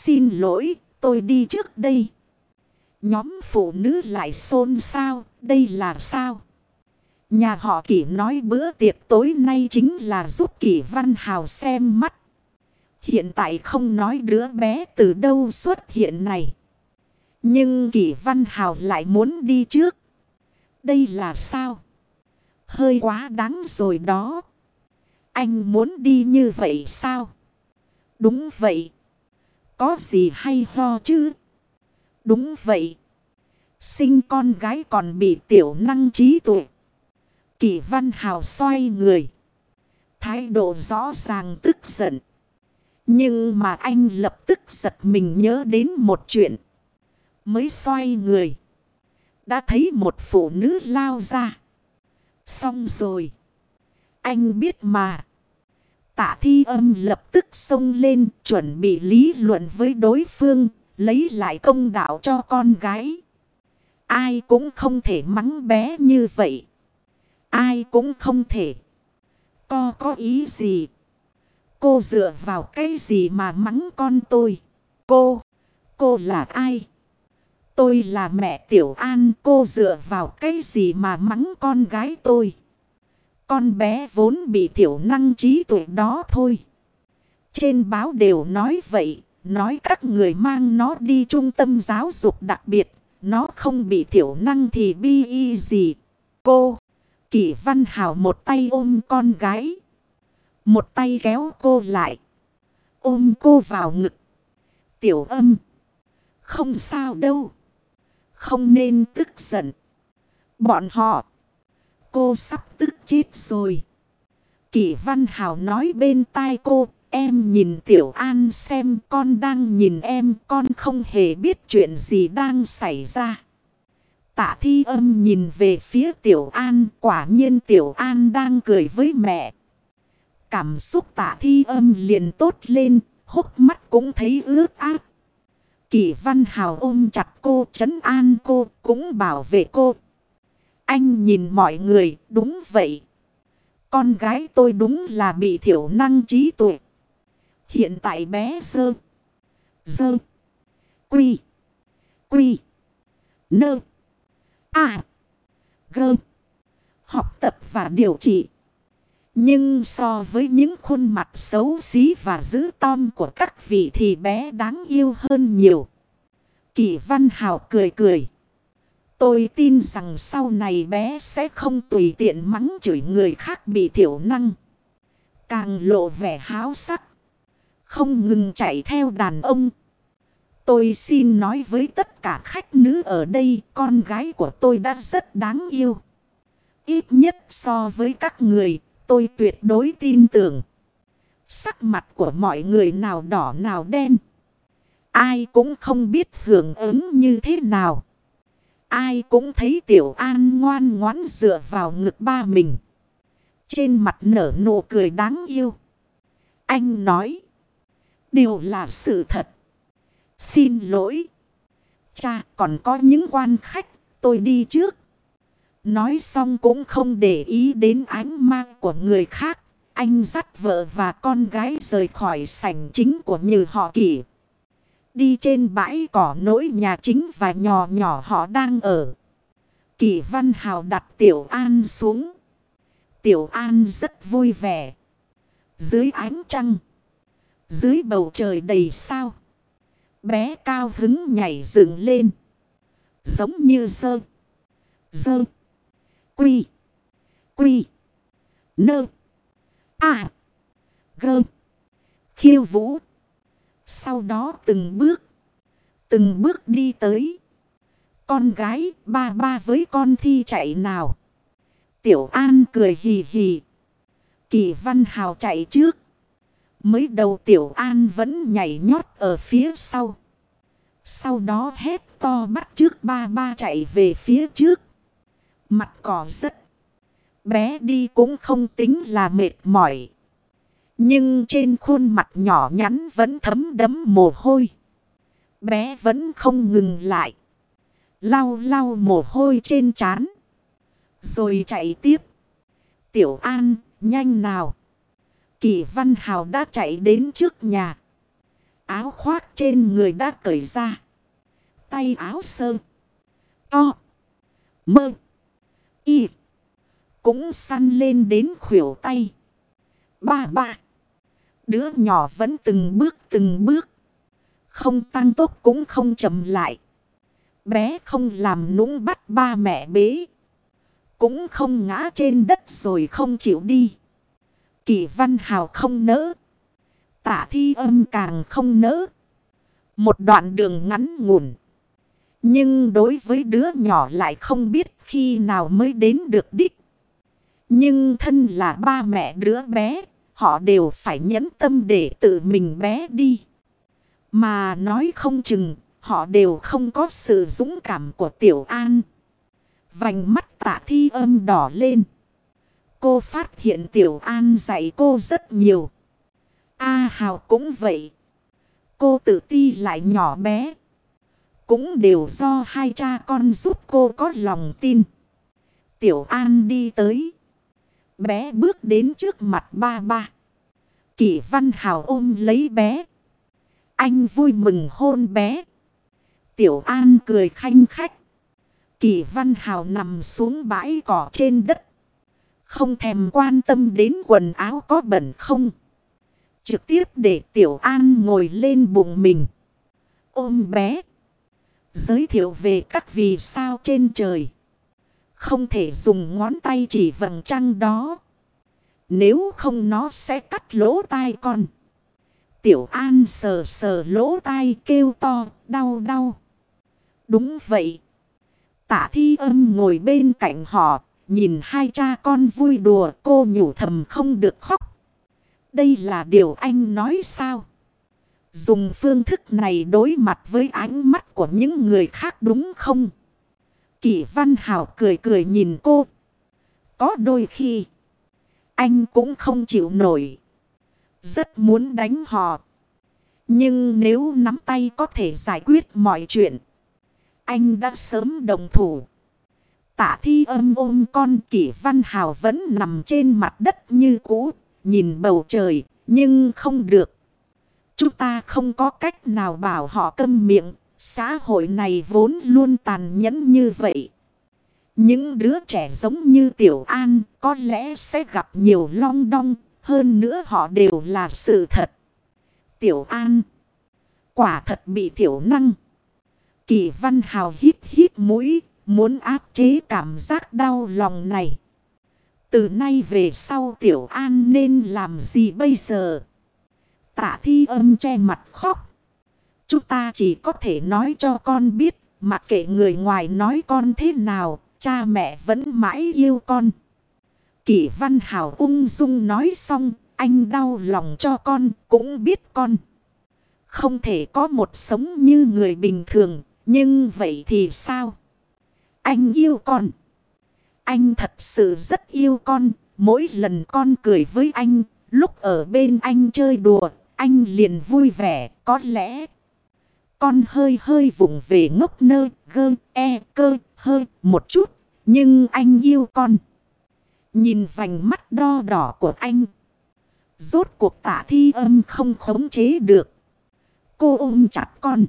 Xin lỗi, tôi đi trước đây. Nhóm phụ nữ lại xôn xao, đây là sao? Nhà họ Kỷ nói bữa tiệc tối nay chính là giúp Kỷ Văn Hào xem mắt. Hiện tại không nói đứa bé từ đâu xuất hiện này. Nhưng Kỷ Văn Hào lại muốn đi trước. Đây là sao? Hơi quá đáng rồi đó. Anh muốn đi như vậy sao? Đúng vậy. Có gì hay ho chứ? Đúng vậy. Sinh con gái còn bị tiểu năng trí tuệ. Kỷ Văn Hào xoay người. Thái độ rõ ràng tức giận. Nhưng mà anh lập tức giật mình nhớ đến một chuyện. Mới xoay người. Đã thấy một phụ nữ lao ra. Xong rồi. Anh biết mà. Tạ Thi Âm lập tức xông lên chuẩn bị lý luận với đối phương. Lấy lại công đạo cho con gái. Ai cũng không thể mắng bé như vậy. Ai cũng không thể. Có ý gì? Cô dựa vào cái gì mà mắng con tôi? Cô là ai? Tôi là mẹ Tiểu An. Cô dựa vào cái gì mà mắng con gái tôi? Con bé vốn bị thiểu năng trí tuệ đó thôi. Trên báo đều nói vậy. Nói các người mang nó đi trung tâm giáo dục đặc biệt. Nó không bị thiểu năng thì bi y gì. Kỷ Văn Hào một tay ôm con gái. Một tay kéo cô lại. Ôm cô vào ngực. Tiểu Âm. Không sao đâu. Không nên tức giận. Bọn họ. Cô sắp tức chết rồi. Kỷ Văn Hào nói bên tai cô. Em nhìn Tiểu An xem, con đang nhìn em, con không hề biết chuyện gì đang xảy ra. Tạ Thi Âm nhìn về phía Tiểu An, quả nhiên Tiểu An đang cười với mẹ. Cảm xúc Tạ Thi Âm liền tốt lên, hốc mắt cũng thấy ướt át. Kỷ Văn Hào ôm chặt cô, trấn an cô, cũng bảo vệ cô. Anh nhìn mọi người, đúng vậy. Con gái tôi đúng là bị thiểu năng trí tuệ. Hiện tại bé Dơ. Quy. Nơ. Gơ. Học tập và điều trị. Nhưng so với những khuôn mặt xấu xí và dữ tợn của các vị thì bé đáng yêu hơn nhiều. Kỷ Văn Hào cười. Tôi tin rằng sau này bé sẽ không tùy tiện mắng chửi người khác bị thiểu năng. Càng lộ vẻ háo sắc. Không ngừng chạy theo đàn ông. Tôi xin nói với tất cả khách nữ ở đây, con gái của tôi đã rất đáng yêu. Ít nhất so với các người, tôi tuyệt đối tin tưởng. Sắc mặt của mọi người nào đỏ nào đen. Ai cũng không biết hưởng ứng như thế nào. Ai cũng thấy Tiểu An ngoan ngoãn dựa vào ngực ba mình. Trên mặt nở nụ cười đáng yêu. Anh nói. Đều là sự thật. Xin lỗi. Cha, còn có những quan khách, tôi đi trước. Nói xong cũng không để ý đến ánh mắt của người khác. Anh dắt vợ và con gái rời khỏi sảnh chính của Như họ Kỷ. Đi trên bãi cỏ nối nhà chính và nhỏ nhỏ họ đang ở. Kỷ Văn Hào đặt Tiểu An xuống. Tiểu An rất vui vẻ. Dưới ánh trăng. Dưới bầu trời đầy sao. Bé cao hứng nhảy dựng lên. Giống như Dơ. Quy. Nơ. Gơ. Khiêu vũ. Sau đó từng bước đi tới. Con gái ba với con Thi chạy nào. Tiểu An cười hì hì. Kỷ Văn Hào chạy trước. Mới đầu Tiểu An vẫn nhảy nhót ở phía sau. Sau đó hét to bắt trước ba chạy về phía trước. Mặt cỏ rất. Bé đi cũng không tính là mệt mỏi. Nhưng trên khuôn mặt nhỏ nhắn vẫn thấm đẫm mồ hôi. Bé vẫn không ngừng lại. Lau mồ hôi trên trán. Rồi chạy tiếp. Tiểu An, nhanh nào. Kỷ Văn Hào đã chạy đến trước nhà. Áo khoác trên người đã cởi ra. Tay áo sơ. To. Mơ. Y. Cũng săn lên đến khuỷu tay. Ba. Đứa nhỏ vẫn từng bước. Không tăng tốc cũng không chậm lại. Bé không làm nũng bắt ba mẹ bế. Cũng không ngã trên đất rồi không chịu đi. Kỷ Văn Hào không nỡ. Tạ Thi Âm càng không nỡ. Một đoạn đường ngắn ngủn. Nhưng đối với đứa nhỏ lại không biết khi nào mới đến được đích. Nhưng thân là ba mẹ đứa bé, họ đều phải nhẫn tâm để tự mình bé đi. Mà nói không chừng, họ đều không có sự dũng cảm của Tiểu An. Vành mắt Tạ Thi Âm đỏ lên. Cô phát hiện Tiểu An dạy cô rất nhiều. A Hào cũng vậy. Cô tự ti lại nhỏ bé. Cũng đều do hai cha con giúp cô có lòng tin. Tiểu An đi tới. Bé bước đến trước mặt ba. Kỷ Văn Hào ôm lấy bé. Anh vui mừng hôn bé. Tiểu An cười khanh khách. Kỷ Văn Hào nằm xuống bãi cỏ trên đất. Không thèm quan tâm đến quần áo có bẩn không. Trực tiếp để Tiểu An ngồi lên bụng mình. Ôm bé. Giới thiệu về các vì sao trên trời. Không thể dùng ngón tay chỉ vầng trăng đó. Nếu không nó sẽ cắt lỗ tai con. Tiểu An sờ sờ lỗ tai kêu to đau. Đúng vậy. Tạ Thi Âm ngồi bên cạnh họ. Nhìn hai cha con vui đùa, cô nhủ thầm không được khóc. Đây là điều anh nói sao? Dùng phương thức này đối mặt với ánh mắt của những người khác đúng không? Kỷ Văn Hào cười nhìn cô. Có đôi khi anh cũng không chịu nổi. Rất muốn đánh họ. Nhưng nếu nắm tay có thể giải quyết mọi chuyện, anh đã sớm đồng thủ. Tạ Thi Âm ôm con. Kỷ Văn Hào vẫn nằm trên mặt đất như cũ. Nhìn bầu trời nhưng không được. Chúng ta không có cách nào bảo họ câm miệng. Xã hội này vốn luôn tàn nhẫn như vậy. Những đứa trẻ giống như Tiểu An có lẽ sẽ gặp nhiều long đong. Hơn nữa họ đều là sự thật. Tiểu An quả thật bị thiểu năng. Kỷ Văn Hào hít mũi. Muốn áp chế cảm giác đau lòng này. Từ nay về sau Tiểu An nên làm gì bây giờ? Tạ Thi Âm che mặt khóc. Chúng ta chỉ có thể nói cho con biết. Mặc kệ người ngoài nói con thế nào, cha mẹ vẫn mãi yêu con. Kỷ Văn Hào ung dung nói xong. Anh đau lòng cho con, cũng biết con không thể có một sống như người bình thường. Nhưng vậy thì sao? Anh yêu con. Anh thật sự rất yêu con. Mỗi lần con cười với anh, lúc ở bên anh chơi đùa, anh liền vui vẻ. Có lẽ con hơi vụng về ngốc nơ cơ hơi một chút. Nhưng anh yêu con. Nhìn vành mắt đo đỏ của anh. Rốt cuộc Tạ Thi Âm không khống chế được. Cô ôm chặt con.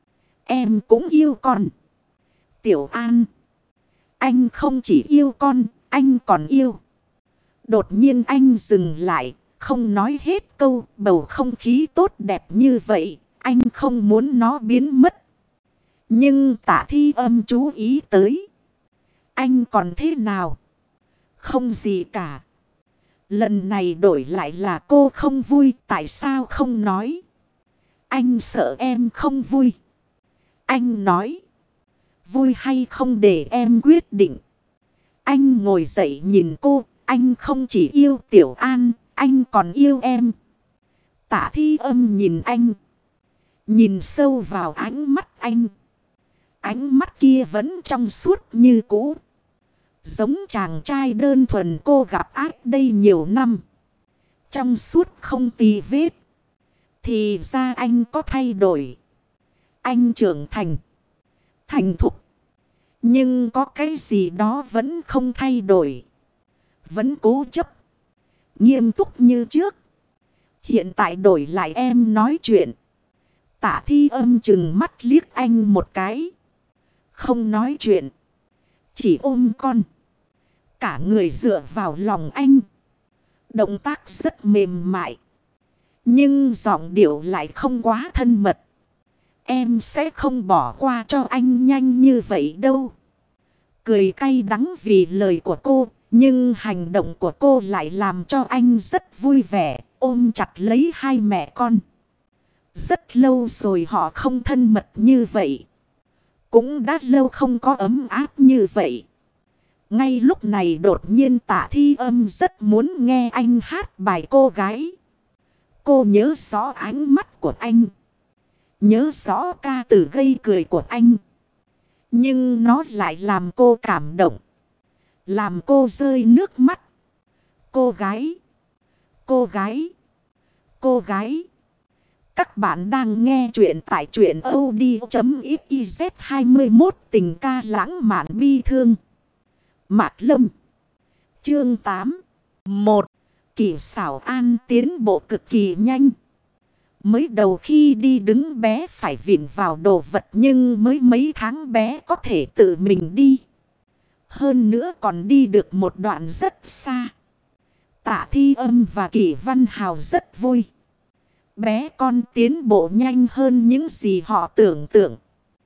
Em cũng yêu con. Tiểu An. Anh không chỉ yêu con, anh còn yêu. Đột nhiên anh dừng lại, không nói hết câu. Bầu không khí tốt đẹp như vậy, anh không muốn nó biến mất. Nhưng Tạ Thi Âm chú ý tới. Anh còn thế nào? Không gì cả. Lần này đổi lại là cô không vui, tại sao không nói? Anh sợ em không vui. Anh nói. Vui hay không để em quyết định. Anh ngồi dậy nhìn cô. Anh không chỉ yêu Tiểu An, anh còn yêu em. Tạ Thi Âm nhìn anh. Nhìn sâu vào ánh mắt anh. Ánh mắt kia vẫn trong suốt như cũ. Giống chàng trai đơn thuần cô gặp ác đây nhiều năm. Trong suốt không tì vết. Thì ra anh có thay đổi. Anh trưởng thành. Thành thục. Nhưng có cái gì đó vẫn không thay đổi. Vẫn cố chấp. Nghiêm túc như trước. Hiện tại đổi lại em nói chuyện. Tạ Thi Âm chừng mắt liếc anh một cái. Không nói chuyện. Chỉ ôm con. Cả người dựa vào lòng anh. Động tác rất mềm mại. Nhưng giọng điệu lại không quá thân mật. Em sẽ không bỏ qua cho anh nhanh như vậy đâu. Cười cay đắng vì lời của cô. Nhưng hành động của cô lại làm cho anh rất vui vẻ. Ôm chặt lấy hai mẹ con. Rất lâu rồi họ không thân mật như vậy. Cũng đã lâu không có ấm áp như vậy. Ngay lúc này đột nhiên Tạ Thi Âm rất muốn nghe anh hát bài cô gái. Cô nhớ rõ ánh mắt của anh. Nhớ rõ ca từ gây cười của anh. Nhưng nó lại làm cô cảm động. Làm cô rơi nước mắt. Cô gái. Cô gái. Cô gái. Các bạn đang nghe chuyện tại truyện audio.xyz 21 tình ca lãng mạn bi thương. Mạc Lâm. Chương 8. 1. Kỷ xảo an tiến bộ cực kỳ nhanh. Mới đầu khi đi đứng bé phải vịn vào đồ vật nhưng mới mấy tháng bé có thể tự mình đi. Hơn nữa còn đi được một đoạn rất xa. Tạ Thi Âm và Kỷ Văn Hào rất vui. Bé con tiến bộ nhanh hơn những gì họ tưởng tượng.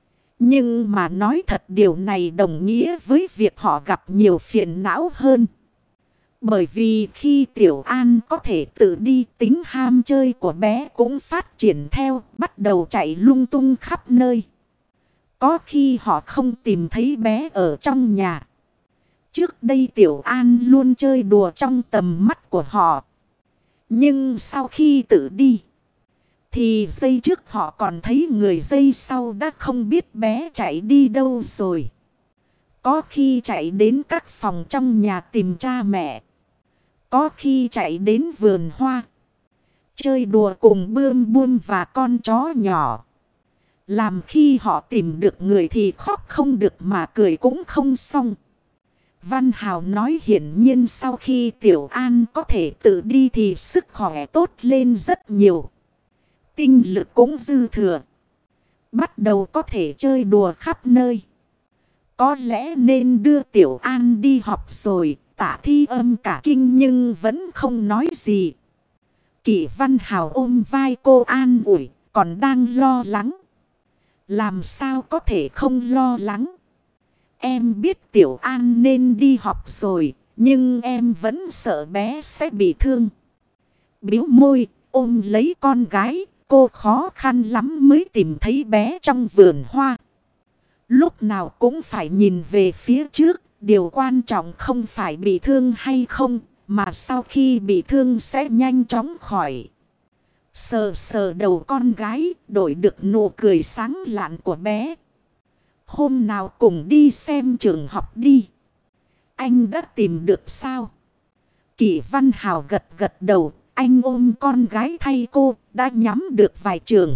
Nhưng mà nói thật điều này đồng nghĩa với việc họ gặp nhiều phiền não hơn. Bởi vì khi Tiểu An có thể tự đi, tính ham chơi của bé cũng phát triển theo, bắt đầu chạy lung tung khắp nơi. Có khi họ không tìm thấy bé ở trong nhà. Trước đây Tiểu An luôn chơi đùa trong tầm mắt của họ. Nhưng sau khi tự đi, thì giây trước họ còn thấy người, giây sau đã không biết bé chạy đi đâu rồi. Có khi chạy đến các phòng trong nhà tìm cha mẹ. Có khi chạy đến vườn hoa. Chơi đùa cùng bươm bươm và con chó nhỏ. Làm khi họ tìm được người thì khóc không được mà cười cũng không xong. Văn Hào nói hiển nhiên sau khi Tiểu An có thể tự đi thì sức khỏe tốt lên rất nhiều. Tinh lực cũng dư thừa. Bắt đầu có thể chơi đùa khắp nơi. Có lẽ nên đưa Tiểu An đi học rồi. Tạ Thi Âm cả kinh nhưng vẫn không nói gì. Kỷ Văn Hào ôm vai cô an ủi, còn đang lo lắng. Làm sao có thể không lo lắng? Em biết Tiểu An nên đi học rồi, nhưng em vẫn sợ bé sẽ bị thương. Bĩu môi, ôm lấy con gái, cô khó khăn lắm mới tìm thấy bé trong vườn hoa. Lúc nào cũng phải nhìn về phía trước. Điều quan trọng không phải bị thương hay không, mà sau khi bị thương sẽ nhanh chóng khỏi. Sờ sờ đầu con gái, đổi được nụ cười sáng lạn của bé. Hôm nào cùng đi xem trường học đi. Anh đã tìm được sao? Kỷ Văn Hào gật gật đầu, anh ôm con gái thay cô, đã nhắm được vài trường.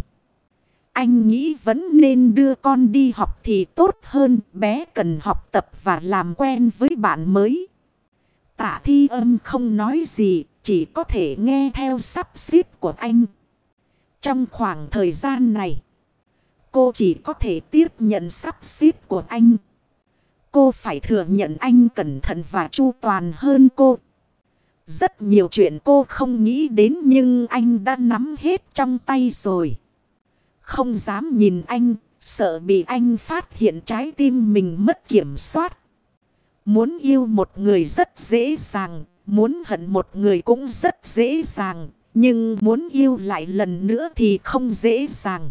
Anh nghĩ vẫn nên đưa con đi học thì tốt hơn, bé cần học tập và làm quen với bạn mới. Tạ Thi Âm không nói gì, chỉ có thể nghe theo sắp xếp của anh. Trong khoảng thời gian này, cô chỉ có thể tiếp nhận sắp xếp của anh. Cô phải thừa nhận anh cẩn thận và chu toàn hơn cô. Rất nhiều chuyện cô không nghĩ đến nhưng anh đã nắm hết trong tay rồi. Không dám nhìn anh, sợ bị anh phát hiện trái tim mình mất kiểm soát. Muốn yêu một người rất dễ dàng, muốn hận một người cũng rất dễ dàng. Nhưng muốn yêu lại lần nữa thì không dễ dàng.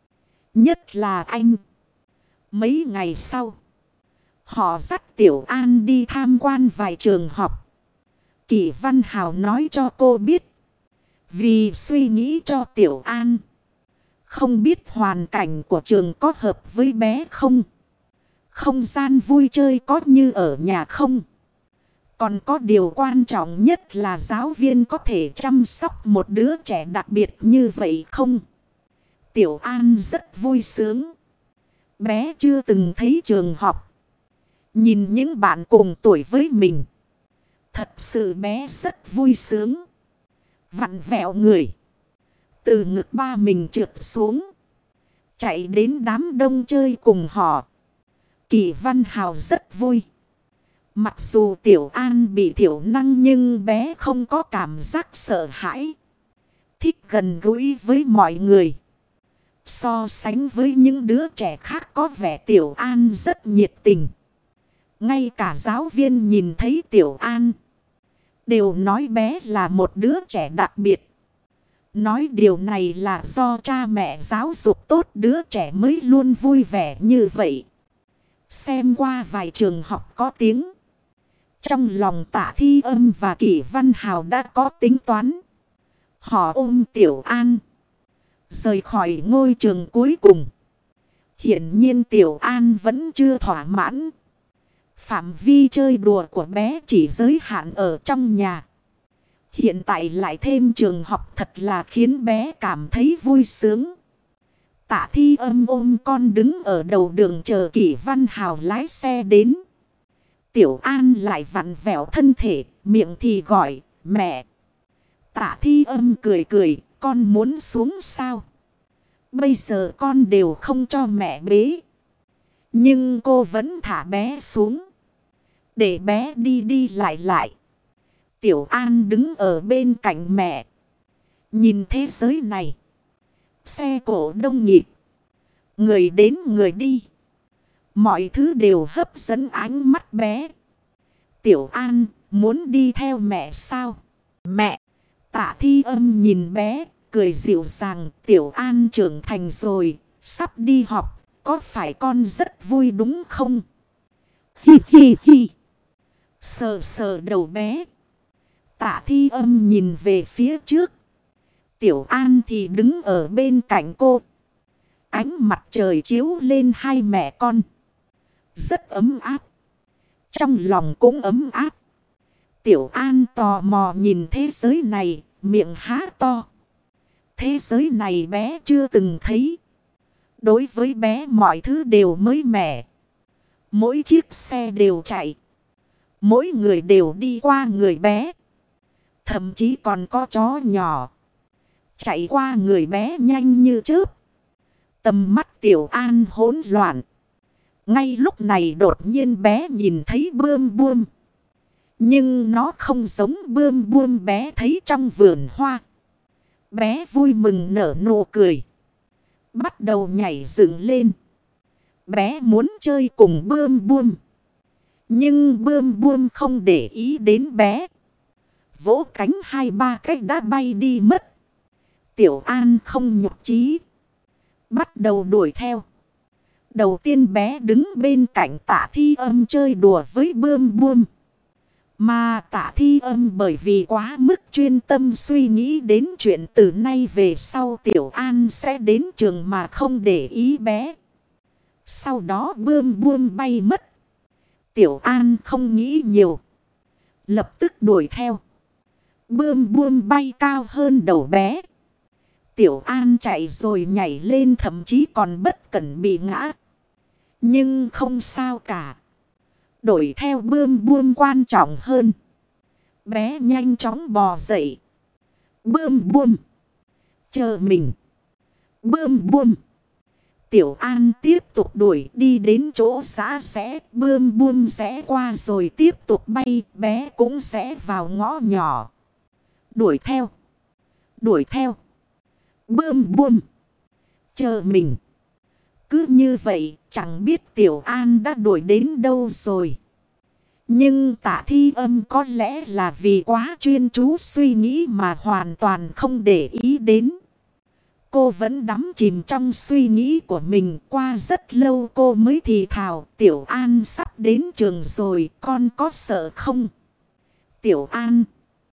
Nhất là anh. Mấy ngày sau, họ dắt Tiểu An đi tham quan vài trường học. Kỷ Văn Hào nói cho cô biết. Vì suy nghĩ cho Tiểu An. Không biết hoàn cảnh của trường có hợp với bé không? Không gian vui chơi có như ở nhà không? Còn có điều quan trọng nhất là giáo viên có thể chăm sóc một đứa trẻ đặc biệt như vậy không? Tiểu An rất vui sướng. Bé chưa từng thấy trường học. Nhìn những bạn cùng tuổi với mình. Thật sự bé rất vui sướng. Vặn vẹo người. Từ ngực ba mình trượt xuống. chạy đến đám đông chơi cùng họ. Kỷ Văn Hào rất vui. Mặc dù Tiểu An bị thiểu năng nhưng bé không có cảm giác sợ hãi. Thích gần gũi với mọi người. So sánh với những đứa trẻ khác có vẻ Tiểu An rất nhiệt tình. Ngay cả giáo viên nhìn thấy Tiểu An đều nói bé là một đứa trẻ đặc biệt. Nói điều này là do cha mẹ giáo dục tốt đứa trẻ mới luôn vui vẻ như vậy. Xem qua vài trường học có tiếng. Trong lòng Tạ Thi Âm và Kỷ Văn Hào đã có tính toán. Họ ôm Tiểu An rời khỏi ngôi trường cuối cùng. Hiển nhiên Tiểu An vẫn chưa thỏa mãn. Phạm vi chơi đùa của bé chỉ giới hạn ở trong nhà. Hiện tại lại thêm trường học thật là khiến bé cảm thấy vui sướng. Tạ Thi Âm ôm con đứng ở đầu đường chờ Kỷ Văn Hào lái xe đến. Tiểu An lại vặn vẹo thân thể, miệng thì gọi, mẹ. Tạ Thi Âm cười cười, con muốn xuống sao? Bây giờ con đều không cho mẹ bế. Nhưng cô vẫn thả bé xuống. Để bé đi đi lại lại. Tiểu An đứng ở bên cạnh mẹ. Nhìn thế giới này. Xe cộ đông nghịt. Người đến người đi. Mọi thứ đều hấp dẫn ánh mắt bé. Tiểu An muốn đi theo mẹ sao? Mẹ! Tạ Thi Âm nhìn bé, cười dịu dàng. Tiểu An trưởng thành rồi, sắp đi học. Có phải con rất vui đúng không? Hi hi hi! Sờ sờ đầu bé. Tạ Thi Âm nhìn về phía trước. Tiểu An thì đứng ở bên cạnh cô. Ánh mặt trời chiếu lên hai mẹ con. Rất ấm áp. Trong lòng cũng ấm áp. Tiểu An tò mò nhìn thế giới này, miệng há to. Thế giới này bé chưa từng thấy. Đối với bé mọi thứ đều mới mẻ. Mỗi chiếc xe đều chạy. Mỗi người đều đi qua người bé. Thậm chí còn có chó nhỏ chạy qua người bé nhanh như chớp. Tầm mắt Tiểu An hỗn loạn. Ngay lúc này đột nhiên bé nhìn thấy bươm bươm. Nhưng nó không giống bươm bươm bé thấy trong vườn hoa. Bé vui mừng nở nụ cười. Bắt đầu nhảy dựng lên. Bé muốn chơi cùng bươm bươm. Nhưng bươm bươm không để ý đến bé. Vỗ cánh 2-3 cách đã bay đi mất. Tiểu An không nhục chí. Bắt đầu đuổi theo. Đầu tiên bé đứng bên cạnh Tạ Thi Âm chơi đùa với bươm bươm. Mà Tạ Thi Âm bởi vì quá mức chuyên tâm suy nghĩ đến chuyện từ nay về sau Tiểu An sẽ đến trường mà không để ý bé. Sau đó bươm bươm bay mất. Tiểu An không nghĩ nhiều. Lập tức đuổi theo. Bươm bươm bay cao hơn đầu bé. Tiểu An chạy rồi nhảy lên thậm chí còn bất cẩn bị ngã. Nhưng không sao cả. Đuổi theo bươm bươm quan trọng hơn. Bé nhanh chóng bò dậy. Bươm bươm. Chờ mình. Bươm bươm. Tiểu An tiếp tục đuổi đi đến chỗ xã rẽ. Bươm bươm rẽ qua rồi tiếp tục bay. Bé cũng rẽ vào ngõ nhỏ. Đuổi theo. Đuổi theo. Bươm bươm. Chờ mình. Cứ như vậy chẳng biết Tiểu An đã đuổi đến đâu rồi. Nhưng Tạ Thi Âm có lẽ là vì quá chuyên chú suy nghĩ mà hoàn toàn không để ý đến. Cô vẫn đắm chìm trong suy nghĩ của mình. Qua rất lâu cô mới thì thào. Tiểu An sắp đến trường rồi, con có sợ không? Tiểu An.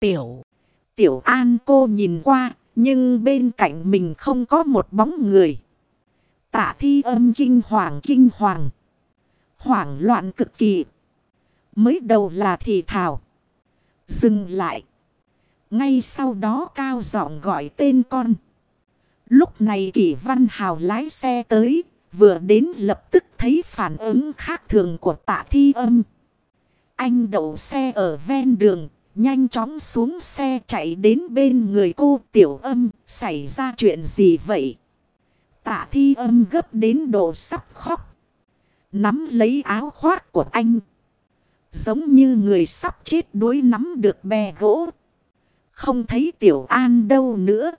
Tiểu An cô nhìn qua. Nhưng bên cạnh mình không có một bóng người. Tạ Thi Âm kinh hoàng. Hoảng loạn cực kỳ. Mới đầu là thì thào. Dừng lại. Ngay sau đó cao giọng gọi tên con. Lúc này Kỷ Văn Hào lái xe tới. Vừa đến lập tức thấy phản ứng khác thường của Tạ Thi Âm. Anh đậu xe ở ven đường. Nhanh chóng xuống xe chạy đến bên người cô. Tiểu Âm, xảy ra chuyện gì vậy? Tạ Thi Âm gấp đến độ sắp khóc. Nắm lấy áo khoác của anh. Giống như người sắp chết đuối nắm được bè gỗ. Không thấy Tiểu An đâu nữa.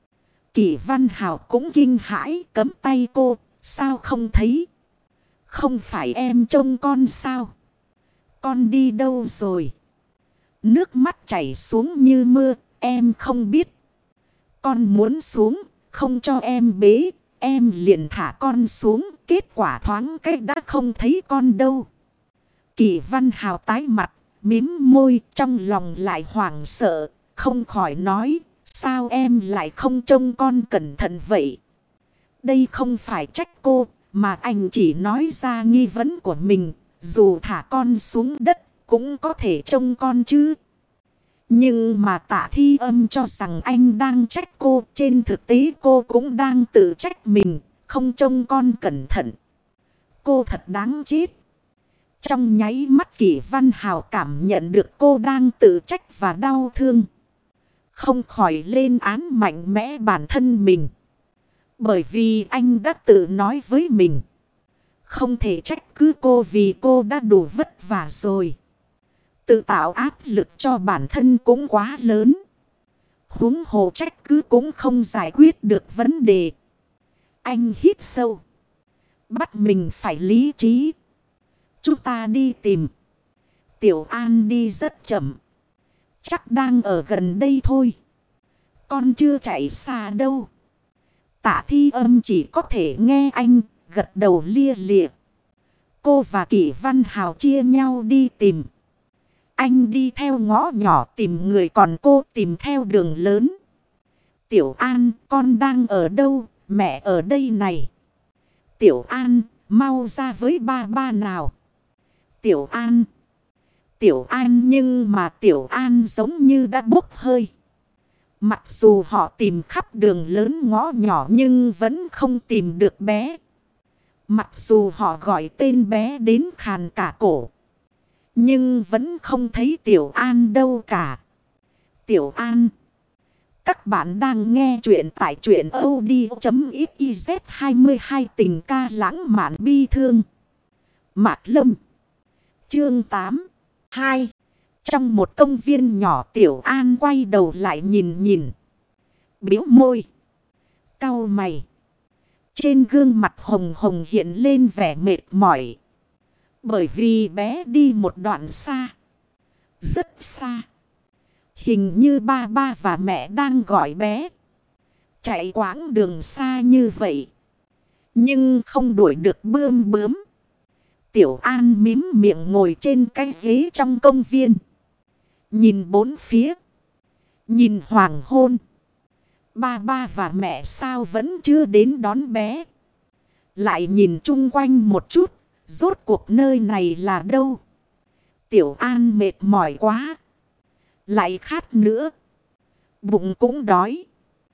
Kỷ Văn Hào cũng kinh hãi, cấm tay cô. Sao không thấy? Không phải em trông con sao? Con đi đâu rồi? Nước mắt chảy xuống như mưa. Em không biết. Con muốn xuống, không cho em bế. Em liền thả con xuống. Kết quả thoáng cách đã không thấy con đâu. Kỷ Văn Hào tái mặt, mím môi, trong lòng lại hoảng sợ. Không khỏi nói, sao em lại không trông con cẩn thận vậy? Đây không phải trách cô, mà anh chỉ nói ra nghi vấn của mình. Dù thả con xuống đất, cũng có thể trông con chứ. Nhưng mà Tạ Thi Âm cho rằng anh đang trách cô. Trên thực tế cô cũng đang tự trách mình, không trông con cẩn thận. Cô thật đáng chết. Trong nháy mắt Kỷ Văn Hào cảm nhận được cô đang tự trách và đau thương. Không khỏi lên án mạnh mẽ bản thân mình. Bởi vì anh đã tự nói với mình. Không thể trách cứ cô vì cô đã đủ vất vả rồi. Tự tạo áp lực cho bản thân cũng quá lớn. Huống hồ trách cứ cũng không giải quyết được vấn đề. Anh hít sâu. Bắt mình phải lý trí. Chúng ta đi tìm. Tiểu An đi rất chậm. Chắc đang ở gần đây thôi. Con chưa chạy xa đâu. Tạ Thi Âm chỉ có thể nghe anh gật đầu lia lịa. Cô và Kỷ Văn Hào chia nhau đi tìm. Anh đi theo ngõ nhỏ tìm người, còn cô tìm theo đường lớn. Tiểu An, con đang ở đâu? Mẹ ở đây này. Tiểu An, mau ra với ba nào. Tiểu An. Tiểu An, nhưng mà Tiểu An giống như đã bốc hơi. Mặc dù họ tìm khắp đường lớn ngõ nhỏ nhưng vẫn không tìm được bé. Mặc dù họ gọi tên bé đến khàn cả cổ. Nhưng vẫn không thấy Tiểu An đâu cả. Tiểu An. Các bạn đang nghe chuyện tại truyện audio.xyz. 22 tình ca lãng mạn bi thương. Mạc Lâm. Chương 8. 2. Trong một công viên nhỏ, Tiểu An quay đầu lại nhìn. Biểu môi. Cau mày. Trên gương mặt hồng hồng hiện lên vẻ mệt mỏi. Bởi vì bé đi một đoạn xa. Rất xa. Hình như ba và mẹ đang gọi bé. Chạy quãng đường xa như vậy. Nhưng không đuổi được bướm. Tiểu An mím miệng ngồi trên cái ghế trong công viên. Nhìn bốn phía. Nhìn hoàng hôn. Ba và mẹ sao vẫn chưa đến đón bé. Lại nhìn chung quanh một chút. Rốt cuộc nơi này là đâu? Tiểu An mệt mỏi quá. Lại khát nữa. Bụng cũng đói.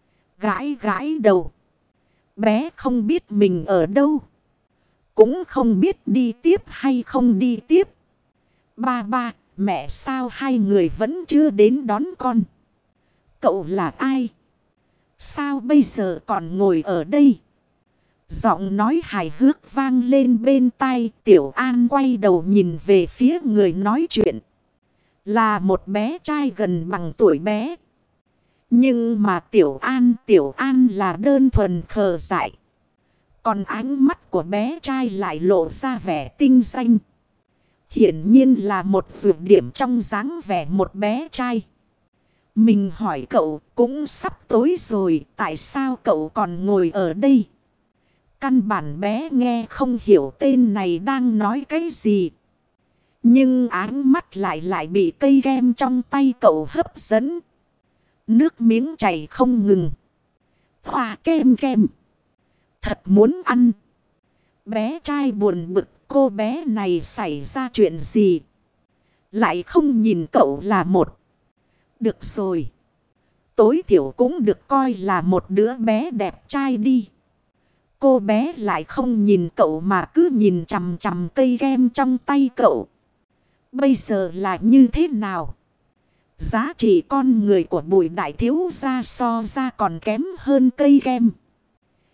Gãi đầu. Bé không biết mình ở đâu. Cũng không biết đi tiếp hay không đi tiếp. Ba, mẹ sao hai người vẫn chưa đến đón con? Cậu là ai? Sao bây giờ còn ngồi ở đây? Giọng nói hài hước vang lên bên tai. Tiểu An quay đầu nhìn về phía người nói chuyện. Là một bé trai gần bằng tuổi bé. Nhưng mà Tiểu An là đơn thuần khờ dại. Còn ánh mắt của bé trai lại lộ ra vẻ tinh danh. Hiển nhiên là một nhược điểm trong dáng vẻ một bé trai. Mình hỏi cậu, cũng sắp tối rồi, tại sao cậu còn ngồi ở đây? Căn bản bé nghe không hiểu tên này đang nói cái gì. Nhưng ánh mắt lại bị cây kem trong tay cậu hấp dẫn. Nước miếng chảy không ngừng. Khoa kem. Thật muốn ăn. Bé trai buồn bực, cô bé này xảy ra chuyện gì? Lại không nhìn cậu là một. Được rồi. Tối thiểu cũng được coi là một đứa bé đẹp trai đi. Cô bé lại không nhìn cậu mà cứ nhìn chằm chằm cây kem trong tay cậu. Bây giờ là như thế nào? Giá trị con người của Bùi đại thiếu gia so ra còn kém hơn cây kem.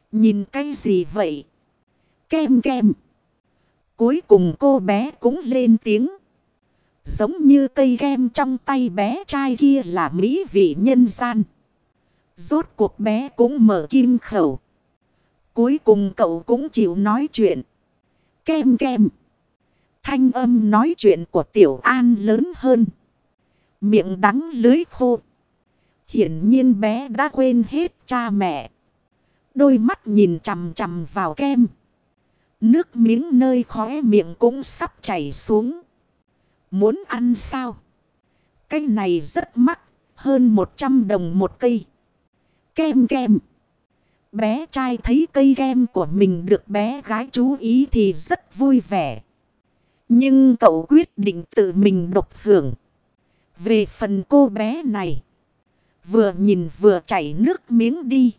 Nhìn cái gì vậy? Kem kem. Cuối cùng cô bé cũng lên tiếng. Giống như cây kem trong tay bé trai kia là mỹ vị nhân gian. Rốt cuộc bé cũng mở kim khẩu. Cuối cùng cậu cũng chịu nói chuyện. Kem kem. Thanh âm nói chuyện của Tiểu An lớn hơn. Miệng đắng lưới khô. Hiển nhiên bé đã quên hết cha mẹ. Đôi mắt nhìn chằm chằm vào kem. Nước miếng nơi khóe miệng cũng sắp chảy xuống. Muốn ăn sao? Cái này rất mắc. Hơn 100 đồng một cây. Kem kem. Bé trai thấy cây kem của mình được bé gái chú ý thì rất vui vẻ. Nhưng cậu quyết định tự mình độc hưởng. Về phần cô bé này. Vừa nhìn vừa chảy nước miếng đi.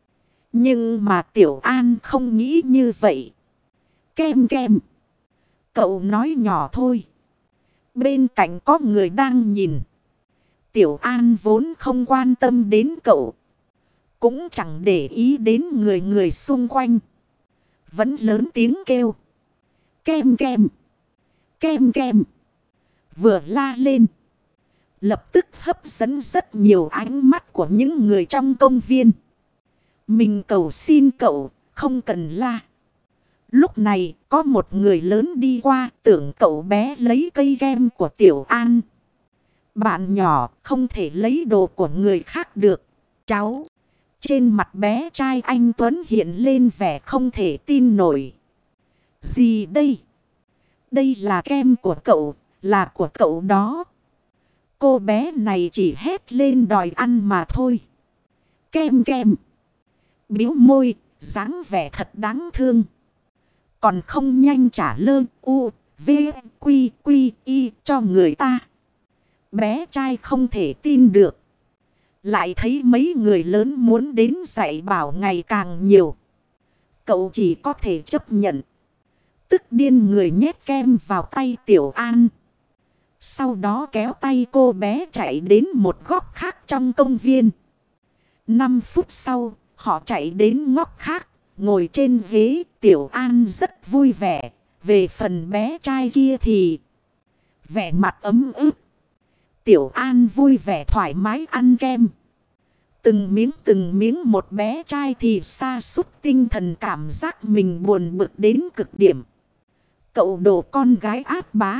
Nhưng mà Tiểu An không nghĩ như vậy. Kem kem. Cậu nói nhỏ thôi. Bên cạnh có người đang nhìn. Tiểu An vốn không quan tâm đến cậu. Cũng chẳng để ý đến người xung quanh. Vẫn lớn tiếng kêu. Kem kem. Kem kem. Vừa la lên. Lập tức hấp dẫn rất nhiều ánh mắt của những người trong công viên. Mình cầu xin cậu, không cần la. Lúc này có một người lớn đi qua, tưởng cậu bé lấy cây kem của Tiểu An. Bạn nhỏ không thể lấy đồ của người khác được. Cháu. Trên mặt bé trai anh Tuấn hiện lên vẻ không thể tin nổi. Gì đây? Đây là kem của cậu, là của cậu đó. Cô bé này chỉ hét lên đòi ăn mà thôi. Kem kem. Bĩu môi, dáng vẻ thật đáng thương. Còn không nhanh trả lơ u, v, quy, quy, y cho người ta. Bé trai không thể tin được. Lại thấy mấy người lớn muốn đến dạy bảo ngày càng nhiều. Cậu chỉ có thể chấp nhận. Tức điên người nhét kem vào tay Tiểu An. Sau đó kéo tay cô bé chạy đến một góc khác trong công viên. 5 phút sau, họ chạy đến ngóc khác, ngồi trên ghế. Tiểu An rất vui vẻ. Về phần bé trai kia thì vẻ mặt ấm ức. Tiểu An vui vẻ thoải mái ăn kem. Từng miếng một, bé trai thì sa sút tinh thần, cảm giác mình buồn bực đến cực điểm. Cậu đồ con gái ác bá.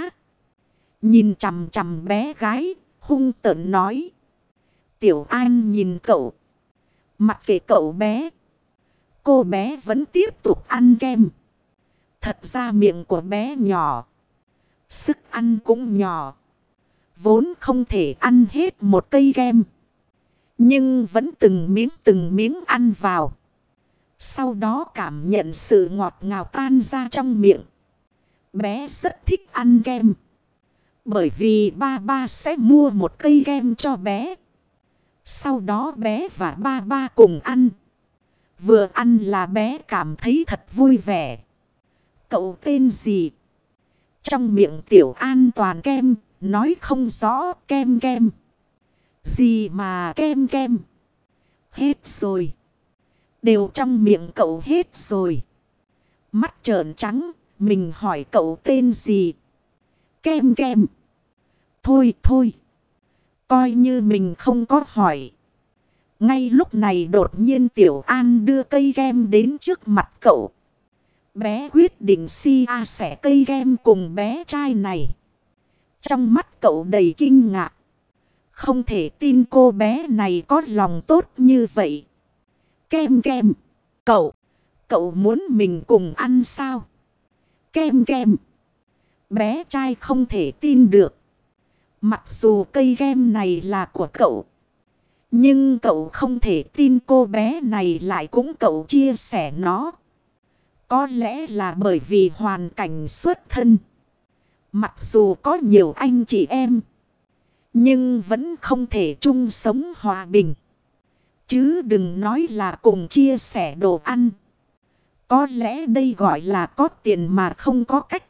Nhìn chằm chằm bé gái, hung tợn nói. Tiểu An nhìn cậu. Mặc kệ cậu bé. Cô bé vẫn tiếp tục ăn kem. Thật ra miệng của bé nhỏ. Sức ăn cũng nhỏ. Vốn không thể ăn hết một cây kem. Nhưng vẫn từng miếng ăn vào. Sau đó cảm nhận sự ngọt ngào tan ra trong miệng. Bé rất thích ăn kem. Bởi vì ba sẽ mua một cây kem cho bé. Sau đó bé và ba cùng ăn. Vừa ăn là bé cảm thấy thật vui vẻ. Cậu tên gì? Trong miệng Tiểu An toàn kem, nói không rõ. Kem kem. Gì mà kem kem? Hết rồi. Đều trong miệng cậu hết rồi. Mắt trợn trắng, mình hỏi cậu tên gì? Kem kem. Thôi thôi. Coi như mình không có hỏi. Ngay lúc này đột nhiên Tiểu An đưa cây kem đến trước mặt cậu. Bé quyết định chia sẻ cây kem cùng bé trai này. Trong mắt cậu đầy kinh ngạc. Không thể tin cô bé này có lòng tốt như vậy. Kem kem. Cậu muốn mình cùng ăn sao? Kem kem. Bé trai không thể tin được. Mặc dù cây kem này là của cậu. Nhưng cậu không thể tin cô bé này lại cũng cậu chia sẻ nó. Có lẽ là bởi vì hoàn cảnh xuất thân. Mặc dù có nhiều anh chị em. Nhưng vẫn không thể chung sống hòa bình. Chứ đừng nói là cùng chia sẻ đồ ăn. Có lẽ đây gọi là có tiền mà không có cách.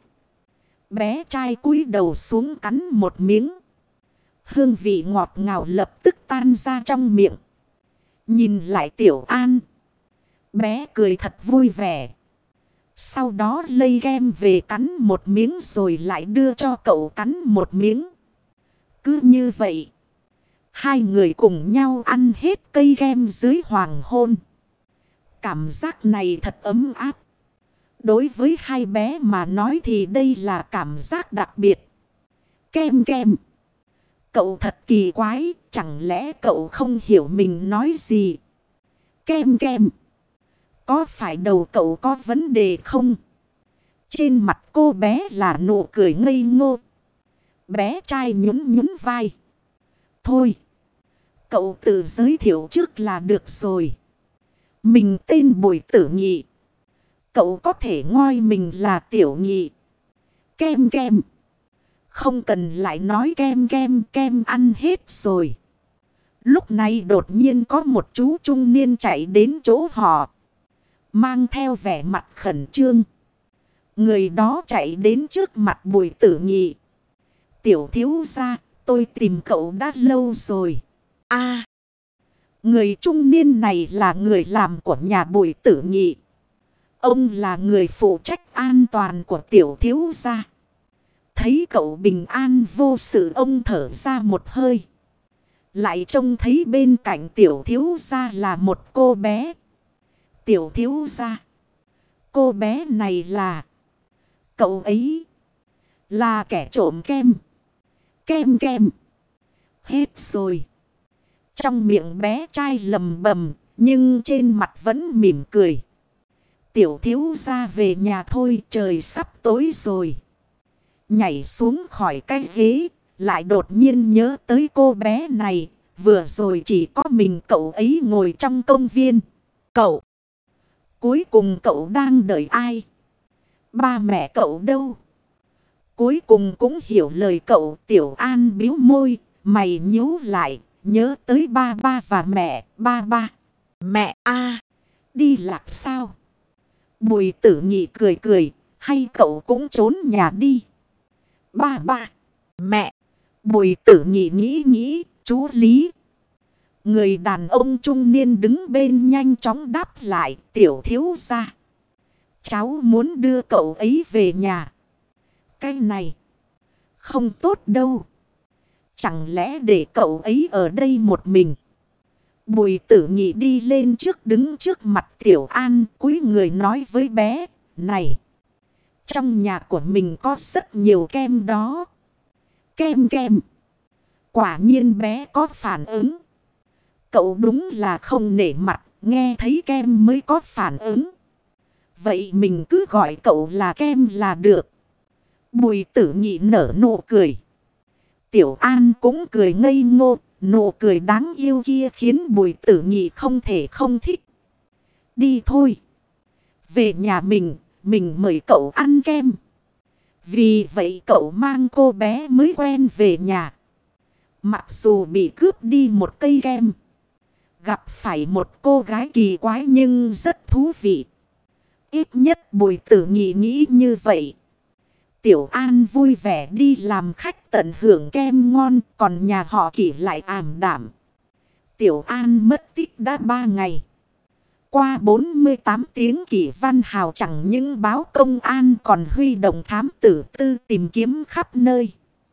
Bé trai cúi đầu xuống cắn một miếng. Hương vị ngọt ngào lập tức tan ra trong miệng. Nhìn lại Tiểu An. Bé cười thật vui vẻ. Sau đó lây kem về cắn một miếng rồi lại đưa cho cậu cắn một miếng. Cứ như vậy, hai người cùng nhau ăn hết cây kem dưới hoàng hôn. Cảm giác này thật ấm áp. Đối với hai bé mà nói thì đây là cảm giác đặc biệt. Kem kem. Cậu thật kỳ quái, chẳng lẽ cậu không hiểu mình nói gì? Kem kem. Có phải đầu cậu có vấn đề không? Trên mặt cô bé là nụ cười ngây ngô. Bé trai nhún nhún vai. Thôi, cậu tự giới thiệu trước là được rồi. Mình tên Bùi Tử Nhị. Cậu có thể ngoi mình là Tiểu Nhị. Kem kem. Không cần lại nói kem kem, kem ăn hết rồi. Lúc này đột nhiên có một chú trung niên chạy đến chỗ họ, mang theo vẻ mặt khẩn trương. Người đó chạy đến trước mặt Bùi Tử Nhị. Tiểu thiếu gia, tôi tìm cậu đã lâu rồi. À, người trung niên này là người làm của nhà Bùi Tử Nhị. Ông là người phụ trách an toàn của tiểu thiếu gia. Thấy cậu bình an vô sự, ông thở ra một hơi. Lại trông thấy bên cạnh tiểu thiếu gia là một cô bé. Tiểu thiếu gia, cô bé này là... Cậu ấy là kẻ trộm kem. Kem kem. Hết rồi. Trong miệng bé trai lầm bầm, nhưng trên mặt vẫn mỉm cười. Tiểu thiếu gia về nhà thôi, trời sắp tối rồi. Nhảy xuống khỏi cái ghế, lại đột nhiên nhớ tới cô bé này. Vừa rồi chỉ có mình cậu ấy ngồi trong công viên. Cậu, cuối cùng cậu đang đợi ai? Ba mẹ cậu đâu? Cuối cùng cũng hiểu lời cậu. Tiểu An bĩu môi, mày nhíu lại, nhớ tới ba ba và mẹ. Ba ba, mẹ a, đi lạc sao? Bùi Tử Nhị cười cười, hay cậu cũng trốn nhà đi? Ba ba, mẹ. Bùi Tử Nhị nghĩ, chú Lý. Người đàn ông trung niên đứng bên nhanh chóng đáp lại, tiểu thiếu gia. Cháu muốn đưa cậu ấy về nhà. Cái này không tốt đâu. Chẳng lẽ để cậu ấy ở đây một mình? Bùi Tử Nhị đi lên trước, đứng trước mặt Tiểu An, cúi người nói với bé. Này, trong nhà của mình có rất nhiều kem đó. Kem kem. Quả nhiên bé có phản ứng. Cậu đúng là không nể mặt, nghe thấy kem mới có phản ứng. Vậy mình cứ gọi cậu là kem là được. Bùi Tử Nhị nở nụ cười. Tiểu An cũng cười ngây ngô. Nụ cười đáng yêu kia khiến Bùi Tử Nhị không thể không thích. Đi thôi. Về nhà mình mời cậu ăn kem. Vì vậy cậu mang cô bé mới quen về nhà. Mặc dù bị cướp đi một cây kem, gặp phải một cô gái kỳ quái nhưng rất thú vị. Ít nhất Bùi Tử Nhị nghĩ như vậy. Tiểu An vui vẻ đi làm khách tận hưởng kem ngon, còn nhà họ Kỷ lại ảm đạm. Tiểu An mất tích đã 3 ngày. Qua 48 tiếng Kỷ Văn Hào chẳng những báo công an còn huy động thám tử tư tìm kiếm khắp nơi.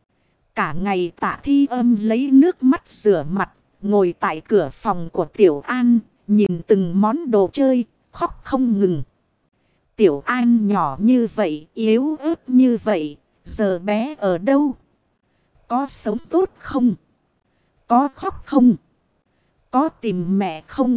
Cả ngày Tạ Thi Âm lấy nước mắt rửa mặt, ngồi tại cửa phòng của Tiểu An, nhìn từng món đồ chơi, khóc không ngừng. Tiểu An nhỏ như vậy, yếu ớt như vậy, giờ bé ở đâu? Có sống tốt không? Có khóc không? Có tìm mẹ không?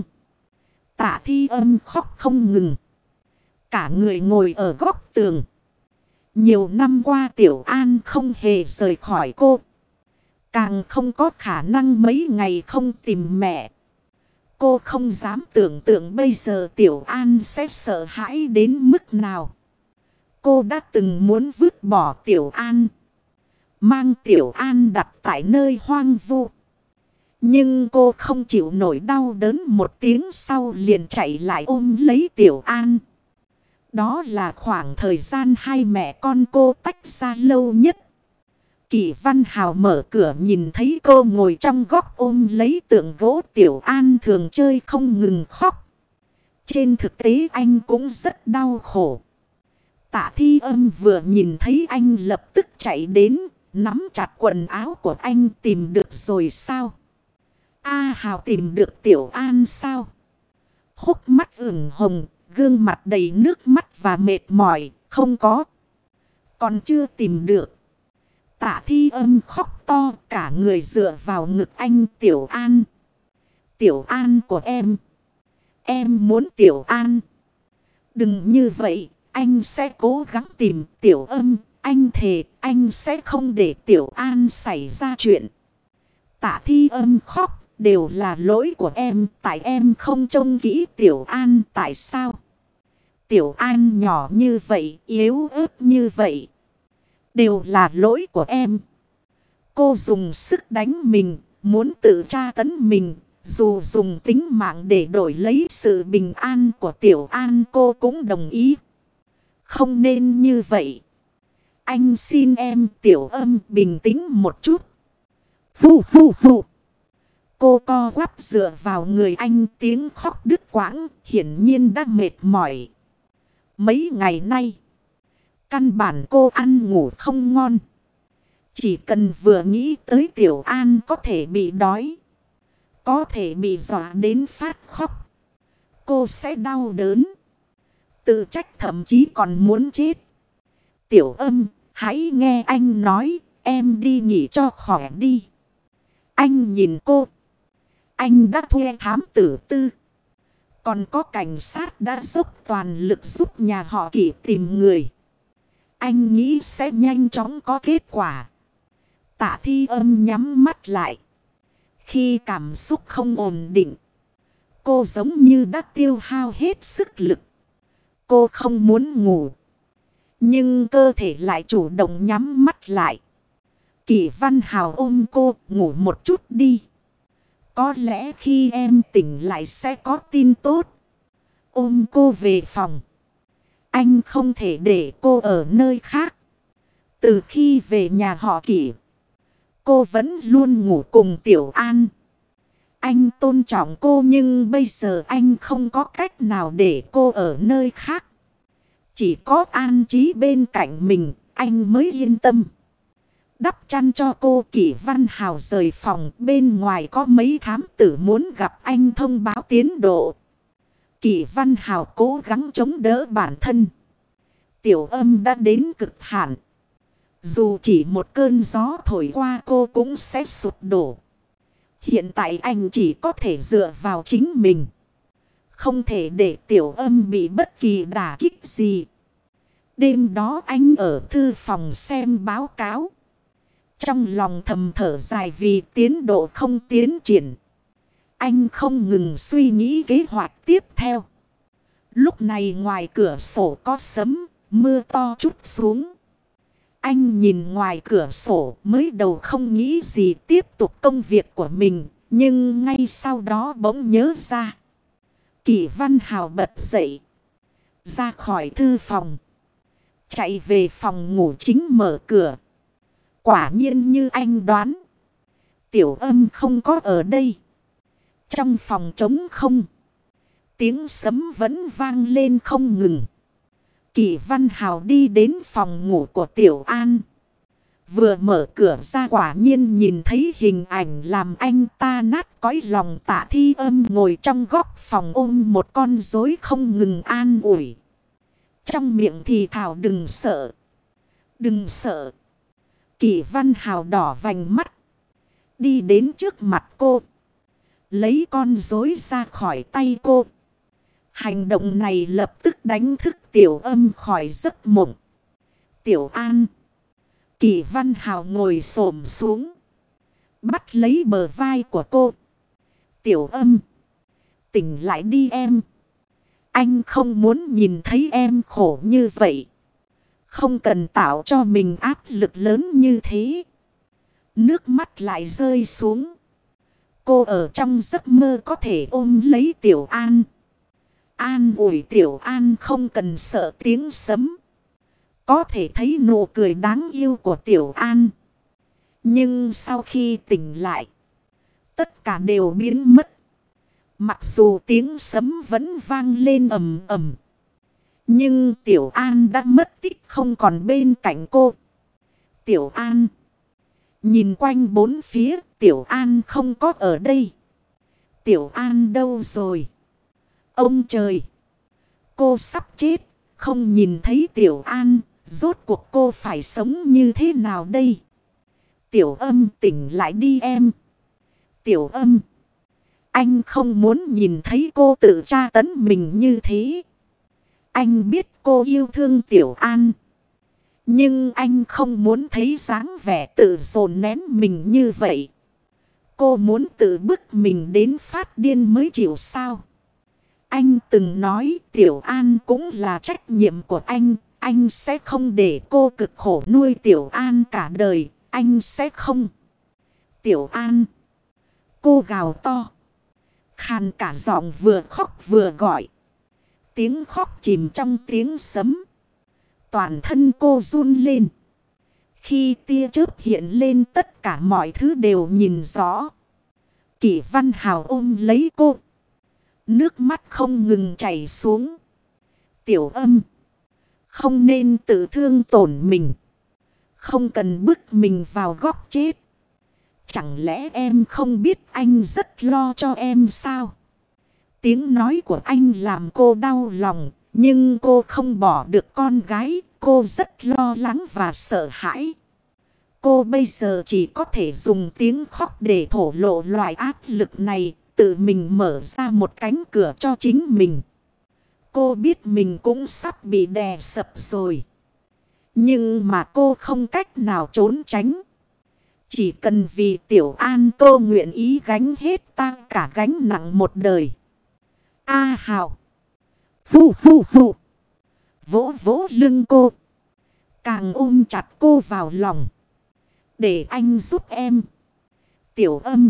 Tạ Thi Âm khóc không ngừng. Cả người ngồi ở góc tường. Nhiều năm qua Tiểu An không hề rời khỏi cô. Càng không có khả năng mấy ngày không tìm mẹ. Cô không dám tưởng tượng bây giờ Tiểu An sẽ sợ hãi đến mức nào. Cô đã từng muốn vứt bỏ Tiểu An, mang Tiểu An đặt tại nơi hoang vu. Nhưng cô không chịu nổi đau đớn, một tiếng sau liền chạy lại ôm lấy Tiểu An. Đó là khoảng thời gian hai mẹ con cô tách ra lâu nhất. Kỷ Văn Hào mở cửa nhìn thấy cô ngồi trong góc ôm lấy tượng gỗ. Tiểu An thường chơi không ngừng khóc. Trên thực tế anh cũng rất đau khổ. Tạ Thi Âm vừa nhìn thấy anh lập tức chạy đến, nắm chặt quần áo của anh. Tìm được rồi sao? A Hào tìm được Tiểu An sao? Hốc mắt ửng hồng, gương mặt đầy nước mắt và mệt mỏi. Không có. Còn chưa tìm được. Tạ Thi Âm khóc to, cả người dựa vào ngực anh. Tiểu An. Tiểu An của em. Em muốn Tiểu An. Đừng như vậy, anh sẽ cố gắng tìm Tiểu Âm. Anh thề anh sẽ không để Tiểu An xảy ra chuyện. Tạ Thi Âm khóc. Đều là lỗi của em. Tại em không trông kỹ Tiểu An. Tại sao? Tiểu An nhỏ như vậy, yếu ớt như vậy. Đều là lỗi của em. Cô dùng sức đánh mình, muốn tự tra tấn mình. Dù dùng tính mạng để đổi lấy sự bình an của Tiểu An, cô cũng đồng ý. Không nên như vậy. Anh xin em. Tiểu Âm bình tĩnh một chút. Phu phu phu. Cô co quắp dựa vào người anh, tiếng khóc đứt quãng, hiển nhiên đã mệt mỏi. Mấy ngày nay, căn bản cô ăn ngủ không ngon. Chỉ cần vừa nghĩ tới Tiểu An có thể bị đói, có thể bị dọa đến phát khóc, cô sẽ đau đớn, tự trách, thậm chí còn muốn chết. Tiểu Âm, hãy nghe anh nói, em đi nghỉ cho khỏe đi. Anh nhìn cô. Anh đã thuê thám tử Tư. Còn có cảnh sát đã dốc toàn lực giúp nhà họ Kỷ tìm người. Anh nghĩ sẽ nhanh chóng có kết quả. Tạ Thi Âm nhắm mắt lại. Khi cảm xúc không ổn định, cô giống như đã tiêu hao hết sức lực. Cô không muốn ngủ, nhưng cơ thể lại chủ động nhắm mắt lại. Kỷ Văn Hào ôm cô. Ngủ một chút đi. Có lẽ khi em tỉnh lại sẽ có tin tốt. Ôm cô về phòng. Anh không thể để cô ở nơi khác. Từ khi về nhà họ Kỷ, cô vẫn luôn ngủ cùng Tiểu An. Anh tôn trọng cô, nhưng bây giờ anh không có cách nào để cô ở nơi khác. Chỉ có An Chí bên cạnh mình, anh mới yên tâm. Đắp chăn cho cô. Kỷ Văn Hào rời phòng. Bên ngoài có mấy thám tử muốn gặp anh thông báo tiến độ. Kỷ Văn Hào cố gắng chống đỡ bản thân. Tiểu Âm đã đến cực hạn. Dù chỉ một cơn gió thổi qua cô cũng sẽ sụp đổ. Hiện tại anh chỉ có thể dựa vào chính mình. Không thể để Tiểu Âm bị bất kỳ đả kích gì. Đêm đó anh ở thư phòng xem báo cáo. Trong lòng thầm thở dài vì tiến độ không tiến triển. Anh không ngừng suy nghĩ kế hoạch tiếp theo. Lúc này ngoài cửa sổ có sấm, mưa to trút xuống. Anh nhìn ngoài cửa sổ, mới đầu không nghĩ gì, tiếp tục công việc của mình. Nhưng ngay sau đó bỗng nhớ ra. Kỷ Văn Hào bật dậy, ra khỏi thư phòng, chạy về phòng ngủ chính, mở cửa. Quả nhiên như anh đoán, Tiểu Âm không có ở đây. Trong phòng trống không, tiếng sấm vẫn vang lên không ngừng. Kỷ Văn Hào đi đến phòng ngủ của Tiểu An. Vừa mở cửa ra quả nhiên nhìn thấy hình ảnh làm anh ta nát cõi lòng. Tạ Thi Âm ngồi trong góc phòng ôm một con rối không ngừng an ủi. Trong miệng thì thào đừng sợ. Đừng sợ. Kỷ Văn Hào đỏ vành mắt. Đi đến trước mặt cô. Lấy con rối ra khỏi tay cô. Hành động này lập tức đánh thức Tiểu Âm khỏi giấc mộng. Tiểu An. Kỷ Văn Hào ngồi xổm xuống, bắt lấy bờ vai của cô. Tiểu Âm, tỉnh lại đi em. Anh không muốn nhìn thấy em khổ như vậy. Không cần tạo cho mình áp lực lớn như thế. Nước mắt lại rơi xuống. Cô ở trong giấc mơ có thể ôm lấy Tiểu An. An ủi Tiểu An không cần sợ tiếng sấm. Có thể thấy nụ cười đáng yêu của Tiểu An. Nhưng sau khi tỉnh lại, tất cả đều biến mất. Mặc dù tiếng sấm vẫn vang lên ầm ầm. Nhưng Tiểu An đã mất tích không còn bên cạnh cô. Tiểu An. Nhìn quanh bốn phía, Tiểu An không có ở đây. Tiểu An đâu rồi? Ông trời! Cô sắp chết, không nhìn thấy Tiểu An, rốt cuộc cô phải sống như thế nào đây? Tiểu Âm tỉnh lại đi em. Tiểu Âm. Anh không muốn nhìn thấy cô tự tra tấn mình như thế. Anh biết cô yêu thương Tiểu An. Nhưng anh không muốn thấy dáng vẻ tự dồn nén mình như vậy. Cô muốn tự bức mình đến phát điên mới chịu sao? Anh từng nói Tiểu An cũng là trách nhiệm của anh. Anh sẽ không để cô cực khổ nuôi Tiểu An cả đời. Anh sẽ không. Tiểu An. Cô gào to. Khàn cả giọng vừa khóc vừa gọi. Tiếng khóc chìm trong tiếng sấm. Toàn thân cô run lên. Khi tia chớp hiện lên tất cả mọi thứ đều nhìn rõ. Kỷ Văn Hào ôm lấy cô. Nước mắt không ngừng chảy xuống. Tiểu Âm. Không nên tự thương tổn mình. Không cần bức mình vào góc chết. Chẳng lẽ em không biết anh rất lo cho em sao? Tiếng nói của anh làm cô đau lòng. Nhưng cô không bỏ được con gái. Cô rất lo lắng và sợ hãi. Cô bây giờ chỉ có thể dùng tiếng khóc để thổ lộ loại áp lực này. Tự mình mở ra một cánh cửa cho chính mình. Cô biết mình cũng sắp bị đè sập rồi. Nhưng mà cô không cách nào trốn tránh. Chỉ cần vì Tiểu An cô nguyện ý gánh hết ta cả gánh nặng một đời. A Hào. Phu phu phu. Vỗ vỗ lưng cô. Càng ôm chặt cô vào lòng. Để anh giúp em. Tiểu Âm.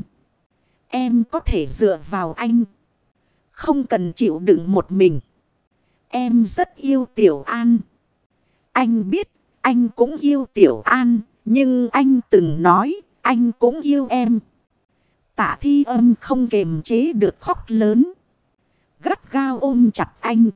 Em có thể dựa vào anh. Không cần chịu đựng một mình. Em rất yêu Tiểu An. Anh biết anh cũng yêu Tiểu An. Nhưng anh từng nói anh cũng yêu em. Tạ Thi Âm không kềm chế được khóc lớn. Gắt gao ôm chặt anh.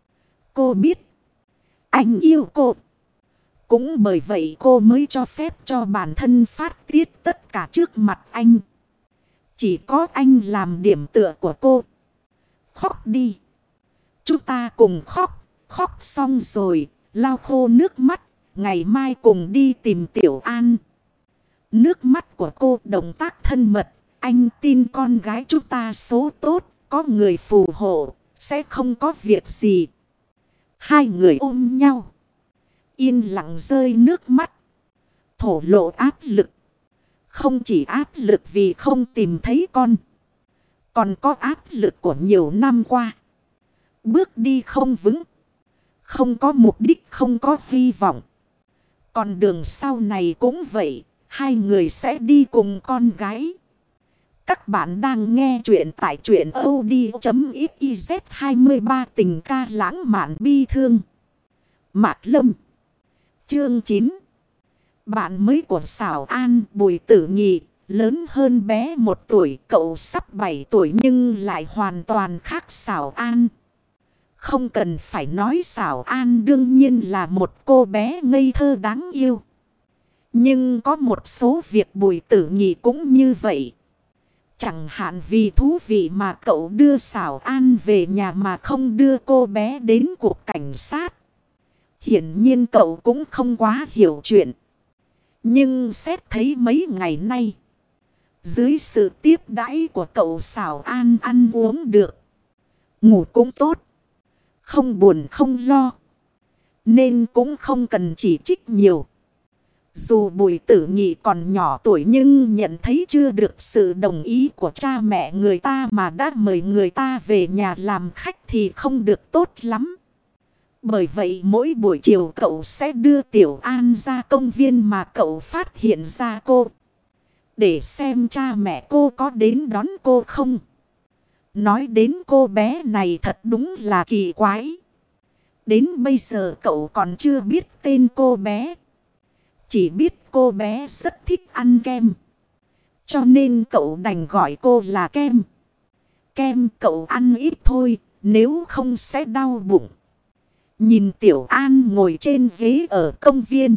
Cô biết anh yêu cô. Cũng bởi vậy cô mới cho phép cho bản thân phát tiết tất cả trước mặt anh. Chỉ có anh làm điểm tựa của cô. Khóc đi. Chúng ta cùng khóc. Khóc xong rồi, lau khô nước mắt. Ngày mai cùng đi tìm Tiểu An. Nước mắt của cô động tác thân mật. Anh tin con gái chúng ta số tốt. Có người phù hộ. Sẽ không có việc gì. Hai người ôm nhau. Yên lặng rơi nước mắt. Thổ lộ áp lực. Không chỉ áp lực vì không tìm thấy con. Còn có áp lực của nhiều năm qua. Bước đi không vững. Không có mục đích, không có hy vọng. Còn đường sau này cũng vậy. Hai người sẽ đi cùng con gái. Các bạn đang nghe chuyện tại truyện audio.xyz 23 tình ca lãng mạn bi thương. Mạc Lâm. Chương 9. Bạn mới của Sảo An Bùi Tử Nhị. Lớn hơn bé 1 tuổi. Cậu sắp 7 tuổi nhưng lại hoàn toàn khác Sảo An. Không cần phải nói Sảo An đương nhiên là một cô bé ngây thơ đáng yêu. Nhưng có một số việc Bùi Tử Nhị cũng như vậy. Chẳng hạn vì thú vị mà cậu đưa Sảo An về nhà mà không đưa cô bé đến cục cảnh sát. Hiển nhiên cậu cũng không quá hiểu chuyện. Nhưng xét thấy mấy ngày nay, dưới sự tiếp đãi của cậu Sảo An ăn uống được, ngủ cũng tốt, không buồn không lo, nên cũng không cần chỉ trích nhiều. Dù Bùi Tử Nhị còn nhỏ tuổi nhưng nhận thấy chưa được sự đồng ý của cha mẹ người ta mà đã mời người ta về nhà làm khách thì không được tốt lắm. Bởi vậy mỗi buổi chiều cậu sẽ đưa Tiểu An ra công viên mà cậu phát hiện ra cô. Để xem cha mẹ cô có đến đón cô không. Nói đến cô bé này thật đúng là kỳ quái. Đến bây giờ cậu còn chưa biết tên cô bé. Chỉ biết cô bé rất thích ăn kem. Cho nên cậu đành gọi cô là Kem. Kem cậu ăn ít thôi, nếu không sẽ đau bụng. Nhìn Tiểu An ngồi trên ghế ở công viên.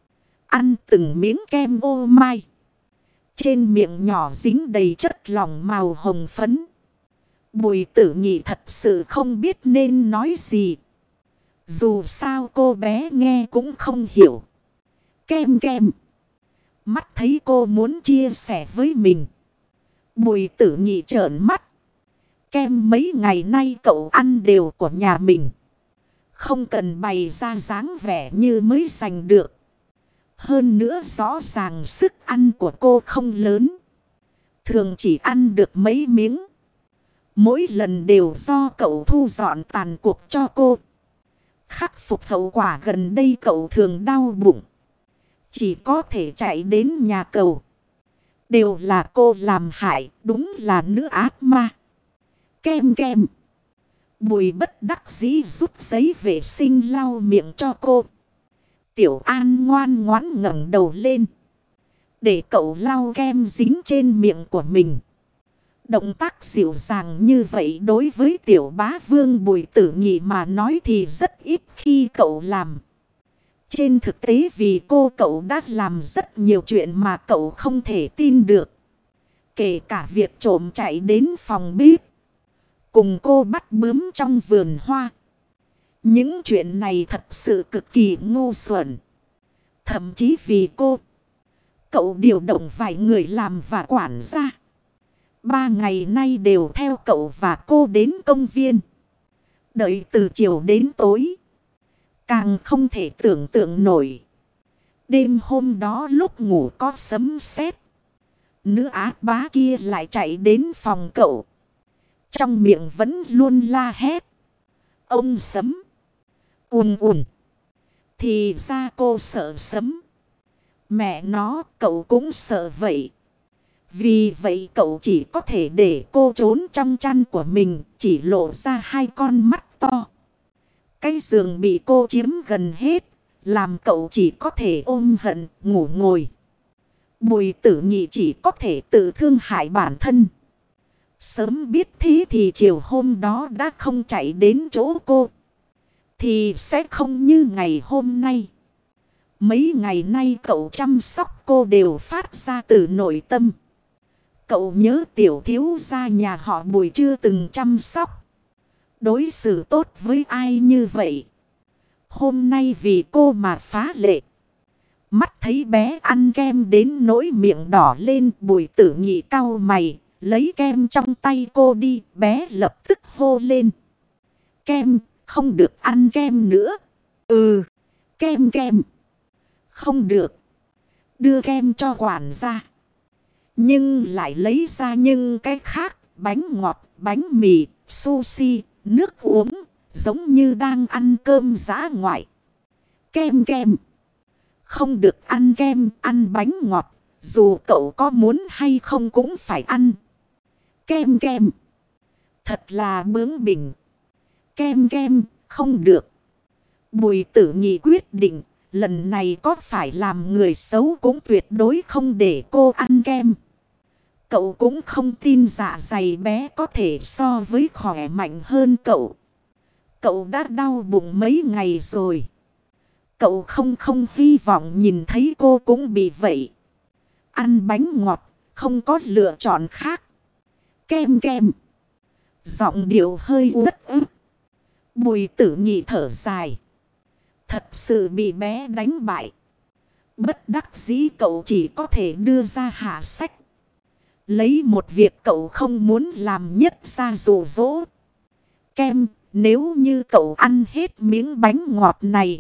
Ăn từng miếng kem ô mai. Trên miệng nhỏ dính đầy chất lỏng màu hồng phấn. Bùi Tử Nhị thật sự không biết nên nói gì. Dù sao cô bé nghe cũng không hiểu. Kem kem. Mắt thấy cô muốn chia sẻ với mình. Bùi Tử Nhị trợn mắt. Kem mấy ngày nay cậu ăn đều của nhà mình. Không cần bày ra dáng vẻ như mới giành được. Hơn nữa rõ ràng sức ăn của cô không lớn. Thường chỉ ăn được mấy miếng. Mỗi lần đều do cậu thu dọn tàn cuộc cho cô. Khắc phục hậu quả gần đây cậu thường đau bụng. Chỉ có thể chạy đến nhà cậu. Đều là cô làm hại, đúng là nữ ác ma. Kem kem. Bùi bất đắc dĩ rút giấy vệ sinh lau miệng cho cô. Tiểu An ngoan ngoãn ngẩng đầu lên. Để cậu lau kem dính trên miệng của mình. Động tác dịu dàng như vậy đối với tiểu bá vương Bùi Tử Nhị mà nói thì rất ít khi cậu làm. Trên thực tế vì cậu đã làm rất nhiều chuyện mà cậu không thể tin được. Kể cả việc trộm chạy đến phòng bếp. Cùng cô bắt bướm trong vườn hoa. Những chuyện này thật sự cực kỳ ngu xuẩn. Thậm chí vì cậu điều động vài người làm và quản gia. 3 ngày nay đều theo cậu và cô đến công viên. Đợi từ chiều đến tối. Càng không thể tưởng tượng nổi. Đêm hôm đó lúc ngủ có sấm sét. Nữ ác bá kia lại chạy đến phòng cậu. Trong miệng vẫn luôn la hét. Ông sấm. Ùn ùn. Thì ra cô sợ sấm. Mẹ nó cậu cũng sợ vậy. Vì vậy cậu chỉ có thể để cô trốn trong chăn của mình. Chỉ lộ ra 2 con mắt to. Cái giường bị cô chiếm gần hết. Làm cậu chỉ có thể ôm hận ngủ ngồi. Bùi Tử Nhị chỉ có thể tự thương hại bản thân. Sớm biết thế thì chiều hôm đó đã không chạy đến chỗ cô. Thì sẽ không như ngày hôm nay. Mấy ngày nay cậu chăm sóc cô đều phát ra từ nội tâm. Cậu nhớ tiểu thiếu gia nhà họ Bùi chưa từng chăm sóc. Đối xử tốt với ai như vậy. Hôm nay vì cô mà phá lệ. Mắt thấy bé ăn kem đến nỗi miệng đỏ lên. Bùi Tử Nhị cau mày. Lấy kem trong tay cô đi. Bé lập tức hô lên. Kem, không được ăn kem nữa. Ừ, kem kem. Không được. Đưa kem cho quản gia. Nhưng lại lấy ra những cái khác. Bánh ngọt, bánh mì, sushi, nước uống. Giống như đang ăn cơm dã ngoại. Kem kem. Không được ăn kem, ăn bánh ngọt. Dù cậu có muốn hay không cũng phải ăn. Kem kem. Thật là bướng bỉnh. Kem kem, không được. Bùi Tử Nhị quyết định. Lần này có phải làm người xấu cũng tuyệt đối không để cô ăn kem. Cậu cũng không tin dạ dày bé có thể so với khỏe mạnh hơn cậu. Cậu đã đau bụng mấy ngày rồi. Cậu không hy vọng nhìn thấy cô cũng bị vậy. Ăn bánh ngọt, không có lựa chọn khác. Kem kem. Giọng điệu hơi uất ức. Bùi Tử Nhị thở dài. Thật sự bị bé đánh bại. Bất đắc dĩ cậu chỉ có thể đưa ra hạ sách. Lấy một việc cậu không muốn làm nhất ra dụ dỗ. Kem, nếu như cậu ăn hết miếng bánh ngọt này,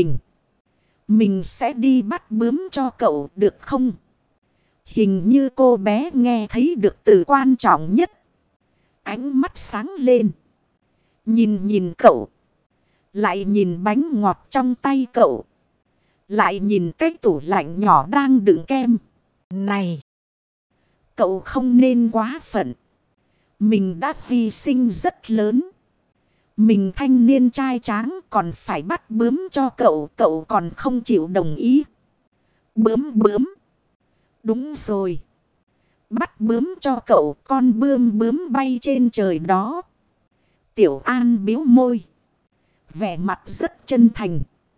mình sẽ đi bắt bướm cho cậu được không? Hình như cô bé nghe thấy được từ quan trọng nhất. Ánh mắt sáng lên. Nhìn cậu. Lại nhìn bánh ngọt trong tay cậu. Lại nhìn cái tủ lạnh nhỏ đang đựng kem. Này! Cậu không nên quá phận. Mình đã hy sinh rất lớn. Mình thanh niên trai tráng còn phải bắt bướm cho cậu. Cậu còn không chịu đồng ý. Bướm. Đúng rồi. Bắt bướm cho cậu, con bươm bướm bay trên trời đó. Tiểu An biếu môi. Vẻ mặt rất chân thành.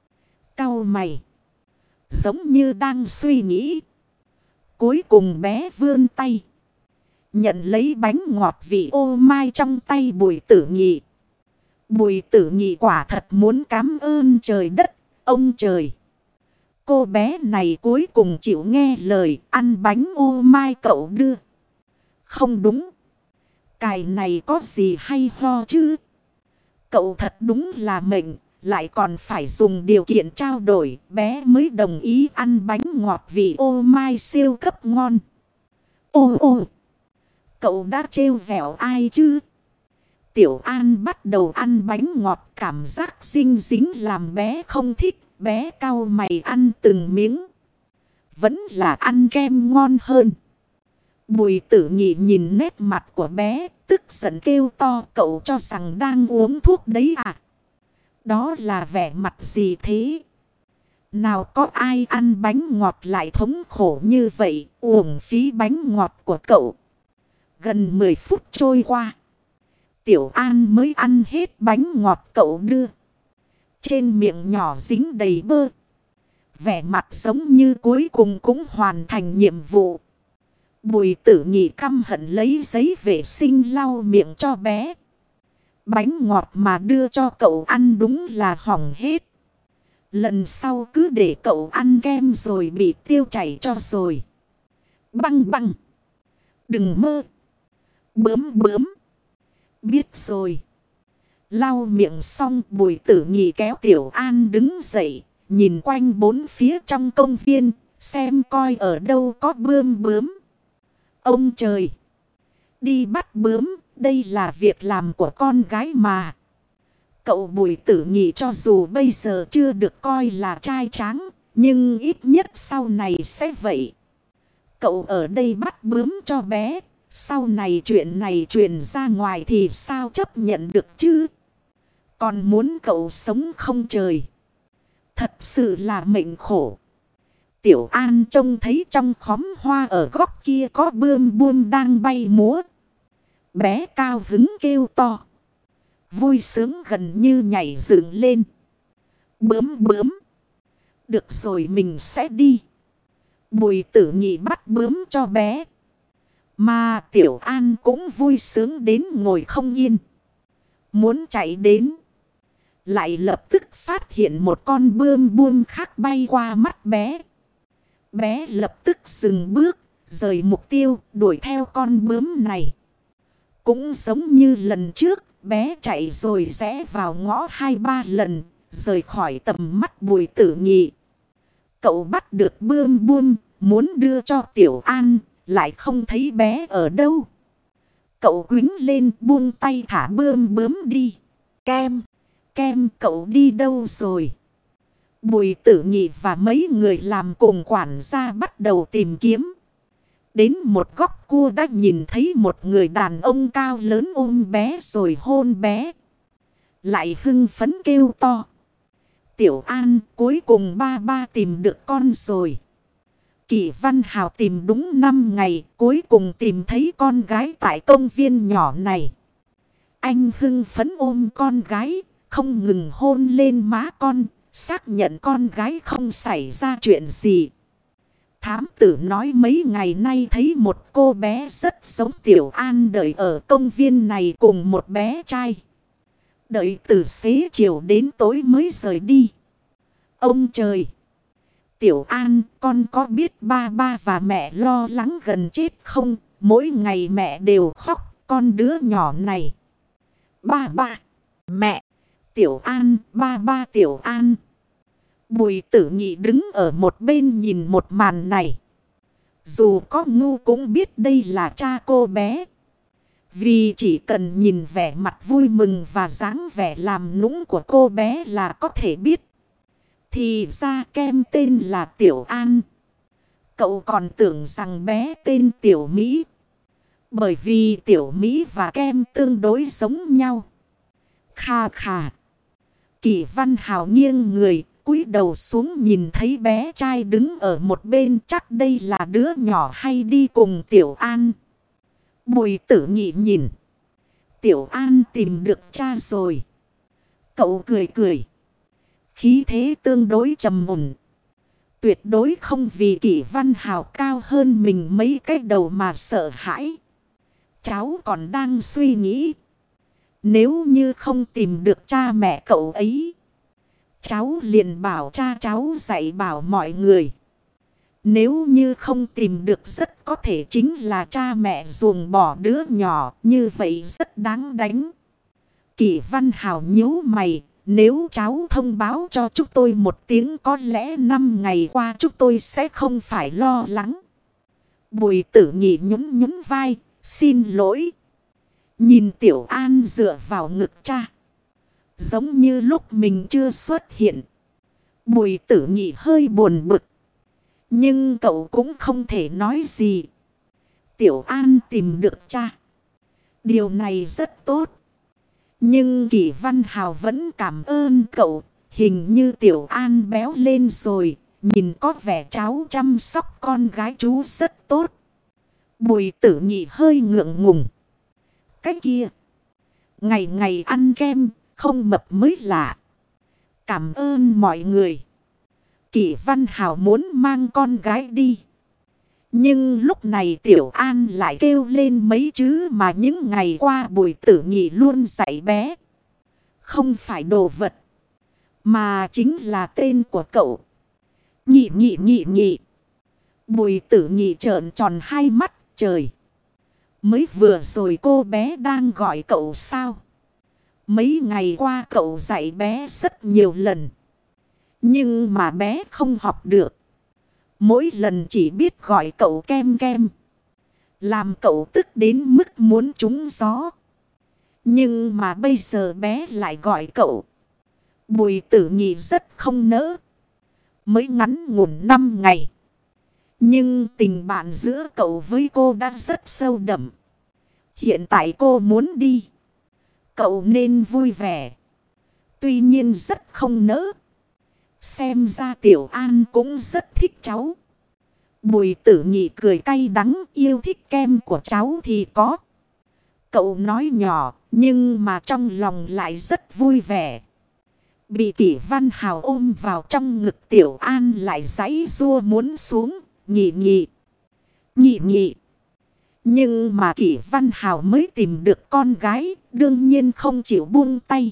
Cau mày. Giống như đang suy nghĩ. Cuối cùng bé vươn tay. Nhận lấy bánh ngọt vị ô mai trong tay Bùi Tử Nhị. Bùi Tử Nhị quả thật muốn cảm ơn trời đất, ông trời. Cô bé này cuối cùng chịu nghe lời ăn bánh ô mai cậu đưa. Không đúng. Cài này có gì hay ho chứ? Cậu thật đúng là mệnh. Lại còn phải dùng điều kiện trao đổi. Bé mới đồng ý ăn bánh ngọt vị ô mai siêu cấp ngon. Ô ô. Cậu đã trêu vẹo ai chứ? Tiểu An bắt đầu ăn bánh ngọt, cảm giác dinh dính làm bé không thích. Bé cau mày ăn từng miếng. Vẫn là ăn kem ngon hơn. Bùi Tử Nhị nhìn nét mặt của bé, tức giận kêu to, cậu cho rằng đang uống thuốc đấy à? Đó là vẻ mặt gì thế? Nào có ai ăn bánh ngọt lại thống khổ như vậy, uổng phí bánh ngọt của cậu. Gần 10 phút trôi qua. Tiểu An mới ăn hết bánh ngọt cậu đưa. Trên miệng nhỏ dính đầy bơ. Vẻ mặt giống như cuối cùng cũng hoàn thành nhiệm vụ. Bùi Tử Nhị căm hận lấy giấy vệ sinh lau miệng cho bé. Bánh ngọt mà đưa cho cậu ăn đúng là hỏng hết. Lần sau cứ để cậu ăn kem rồi bị tiêu chảy cho rồi. Băng băng. Đừng mơ. Bướm bướm. Biết rồi. Lau miệng xong Bùi Tử Nhị kéo Tiểu An đứng dậy. Nhìn quanh bốn phía trong công viên. Xem coi ở đâu có bươm bướm. Ông trời. Đi bắt bướm. Đây là việc làm của con gái mà. Cậu Bùi Tử Nhị cho dù bây giờ chưa được coi là trai tráng. Nhưng ít nhất sau này sẽ vậy. Cậu ở đây bắt bướm cho bé. Sau này chuyện này truyền ra ngoài thì sao chấp nhận được chứ? Còn muốn cậu sống không trời. Thật sự là mệnh khổ. Tiểu An trông thấy trong khóm hoa ở góc kia có bươm bươm đang bay múa. Bé cao hứng kêu to. Vui sướng gần như nhảy dựng lên. Bướm bướm. Được rồi mình sẽ đi. Bùi Tử Nhị bắt bướm cho bé. Mà Tiểu An cũng vui sướng đến ngồi không yên. Muốn chạy đến. Lại lập tức phát hiện một con bươm bươm khác bay qua mắt bé. Bé lập tức dừng bước, rời mục tiêu, đuổi theo con bướm này. Cũng giống như lần trước, bé chạy rồi rẽ vào ngõ 2-3 lần, rời khỏi tầm mắt Bùi Tử Nhị. Cậu bắt được bươm bươm, muốn đưa cho Tiểu An, lại không thấy bé ở đâu. Cậu quýnh lên buông tay thả bươm bướm đi. Kem cậu đi đâu rồi? Bùi Tử Nhị và mấy người làm cùng quản gia bắt đầu tìm kiếm. Đến một góc cua đã nhìn thấy một người đàn ông cao lớn ôm bé rồi hôn bé. Lại hưng phấn kêu to. Tiểu An cuối cùng ba tìm được con rồi. Kỷ Văn Hào tìm đúng 5 ngày cuối cùng tìm thấy con gái tại công viên nhỏ này. Anh hưng phấn ôm con gái, không ngừng hôn lên má con, xác nhận con gái không xảy ra chuyện gì. Thám tử nói mấy ngày nay thấy một cô bé rất giống Tiểu An đợi ở công viên này cùng một bé trai. Đợi từ xế chiều đến tối mới rời đi. Ông trời! Tiểu An, con có biết ba và mẹ lo lắng gần chết không? Mỗi ngày mẹ đều khóc, con đứa nhỏ này. Ba, mẹ, Tiểu An, ba Tiểu An. Bùi Tử Nhị đứng ở một bên nhìn một màn này. Dù có ngu cũng biết đây là cha cô bé. Vì chỉ cần nhìn vẻ mặt vui mừng và dáng vẻ làm nũng của cô bé là có thể biết. Thì ra Kem tên là Tiểu An. Cậu còn tưởng rằng bé tên Tiểu Mỹ. Bởi vì Tiểu Mỹ và Kem tương đối giống nhau. Khà khà. Kỷ Văn Hào nghiêng người, cúi đầu xuống nhìn thấy bé trai đứng ở một bên, chắc đây là đứa nhỏ hay đi cùng Tiểu An. Bùi Tử Nhị nhìn. Tiểu An tìm được cha rồi. Cậu cười cười. Khí thế tương đối trầm ổn. Tuyệt đối không vì Kỷ Văn Hào cao hơn mình mấy cái đầu mà sợ hãi. Cháu còn đang suy nghĩ. Nếu như không tìm được cha mẹ cậu ấy, cháu liền bảo cha cháu dạy bảo mọi người. Nếu như không tìm được rất có thể chính là cha mẹ ruồng bỏ đứa nhỏ, như vậy rất đáng đánh. Kỷ Văn Hào nhíu mày, nếu cháu thông báo cho chúng tôi một tiếng có lẽ 5 ngày qua chúng tôi sẽ không phải lo lắng. Bùi Tử Nhị nhún nhún vai, xin lỗi. Nhìn Tiểu An dựa vào ngực cha, giống như lúc mình chưa xuất hiện. Bùi Tử Nhị hơi buồn bực. Nhưng cậu cũng không thể nói gì. Tiểu An tìm được cha, điều này rất tốt. Nhưng Kỷ Văn Hào vẫn cảm ơn cậu. Hình như Tiểu An béo lên rồi. Nhìn có vẻ cháu chăm sóc con gái chú rất tốt. Bùi Tử Nhị hơi ngượng ngùng. Cái kia, ngày ngày ăn kem, không mập mới lạ. Cảm ơn mọi người. Kỷ Văn Hào muốn mang con gái đi. Nhưng lúc này Tiểu An lại kêu lên mấy chữ mà những ngày qua Bùi Tử Nhị luôn dạy bé. Không phải đồ vật, mà chính là tên của cậu. Nhị nhị nhị nhị. Bùi Tử Nhị trợn tròn hai mắt. Trời, mới vừa rồi cô bé đang gọi cậu sao? Mấy ngày qua cậu dạy bé rất nhiều lần, nhưng mà bé không học được. Mỗi lần chỉ biết gọi cậu kem kem, làm cậu tức đến mức muốn trúng gió. Nhưng mà bây giờ bé lại gọi cậu. Bùi Tử Nhị rất không nỡ. Mới ngắn ngủn 5 ngày, nhưng tình bạn giữa cậu với cô đã rất sâu đậm. Hiện tại cô muốn đi, cậu nên vui vẻ. Tuy nhiên rất không nỡ. Xem ra Tiểu An cũng rất thích cháu. Bùi Tử Nhị cười cay đắng, yêu thích kem của cháu thì có. Cậu nói nhỏ, nhưng mà trong lòng lại rất vui vẻ. Bị Kỷ Văn Hào ôm vào trong ngực, Tiểu An lại giãy giụa muốn xuống. Nhị nhị, nhị nhị. Nhưng mà Kỷ Văn Hào mới tìm được con gái, đương nhiên không chịu buông tay.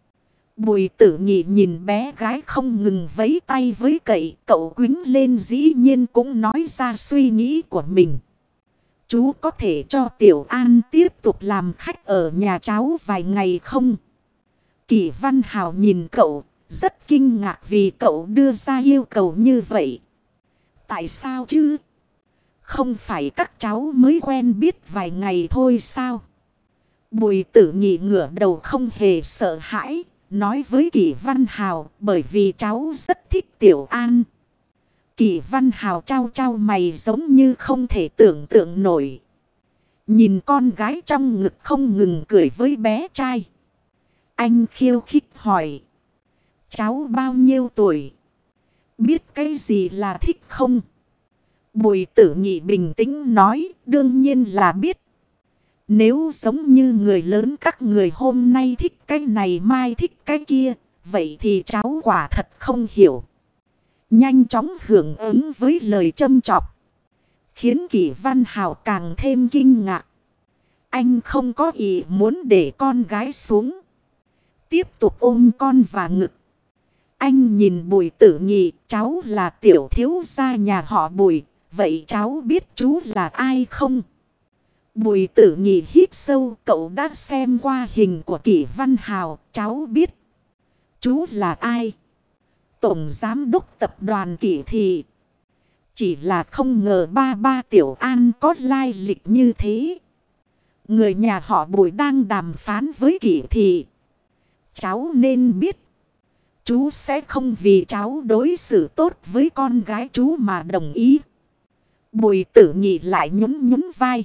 Bùi Tử Nhị nhìn bé gái không ngừng vẫy tay với cậu quýnh lên, dĩ nhiên cũng nói ra suy nghĩ của mình. Chú có thể cho Tiểu An tiếp tục làm khách ở nhà cháu vài ngày không? Kỷ Văn Hào nhìn cậu, rất kinh ngạc vì cậu đưa ra yêu cầu như vậy. Tại sao chứ? Không phải các cháu mới quen biết vài ngày thôi sao? Bùi Tử Nhị ngửa đầu không hề sợ hãi, nói với Kỷ Văn Hào, bởi vì cháu rất thích Tiểu An. Kỷ Văn Hào trao trao mày giống như không thể tưởng tượng nổi. Nhìn con gái trong ngực không ngừng cười với bé trai. Anh khiêu khích hỏi. Cháu bao nhiêu tuổi? Biết cái gì là thích không? Bùi Tử Nhị bình tĩnh nói, đương nhiên là biết. Nếu giống như người lớn các người hôm nay thích cái này mai thích cái kia, vậy thì cháu quả thật không hiểu. Nhanh chóng hưởng ứng với lời châm chọc, khiến Kỷ Văn Hào càng thêm kinh ngạc. Anh không có ý muốn để con gái xuống, tiếp tục ôm con vào ngực. Anh nhìn Bùi Tử Nhị, cháu là tiểu thiếu gia nhà họ Bùi, vậy cháu biết chú là ai không? Bùi Tử Nhị hít sâu, cậu đã xem qua hình của Kỷ Văn Hào, cháu biết. Chú là ai? Tổng giám đốc tập đoàn Kỷ Thị. Chỉ là không ngờ ba Tiểu An có lai lịch như thế. Người nhà họ Bùi đang đàm phán với Kỷ Thị. Cháu nên biết, chú sẽ không vì cháu đối xử tốt với con gái chú mà đồng ý. Bùi Tử Nhị lại nhún nhún vai.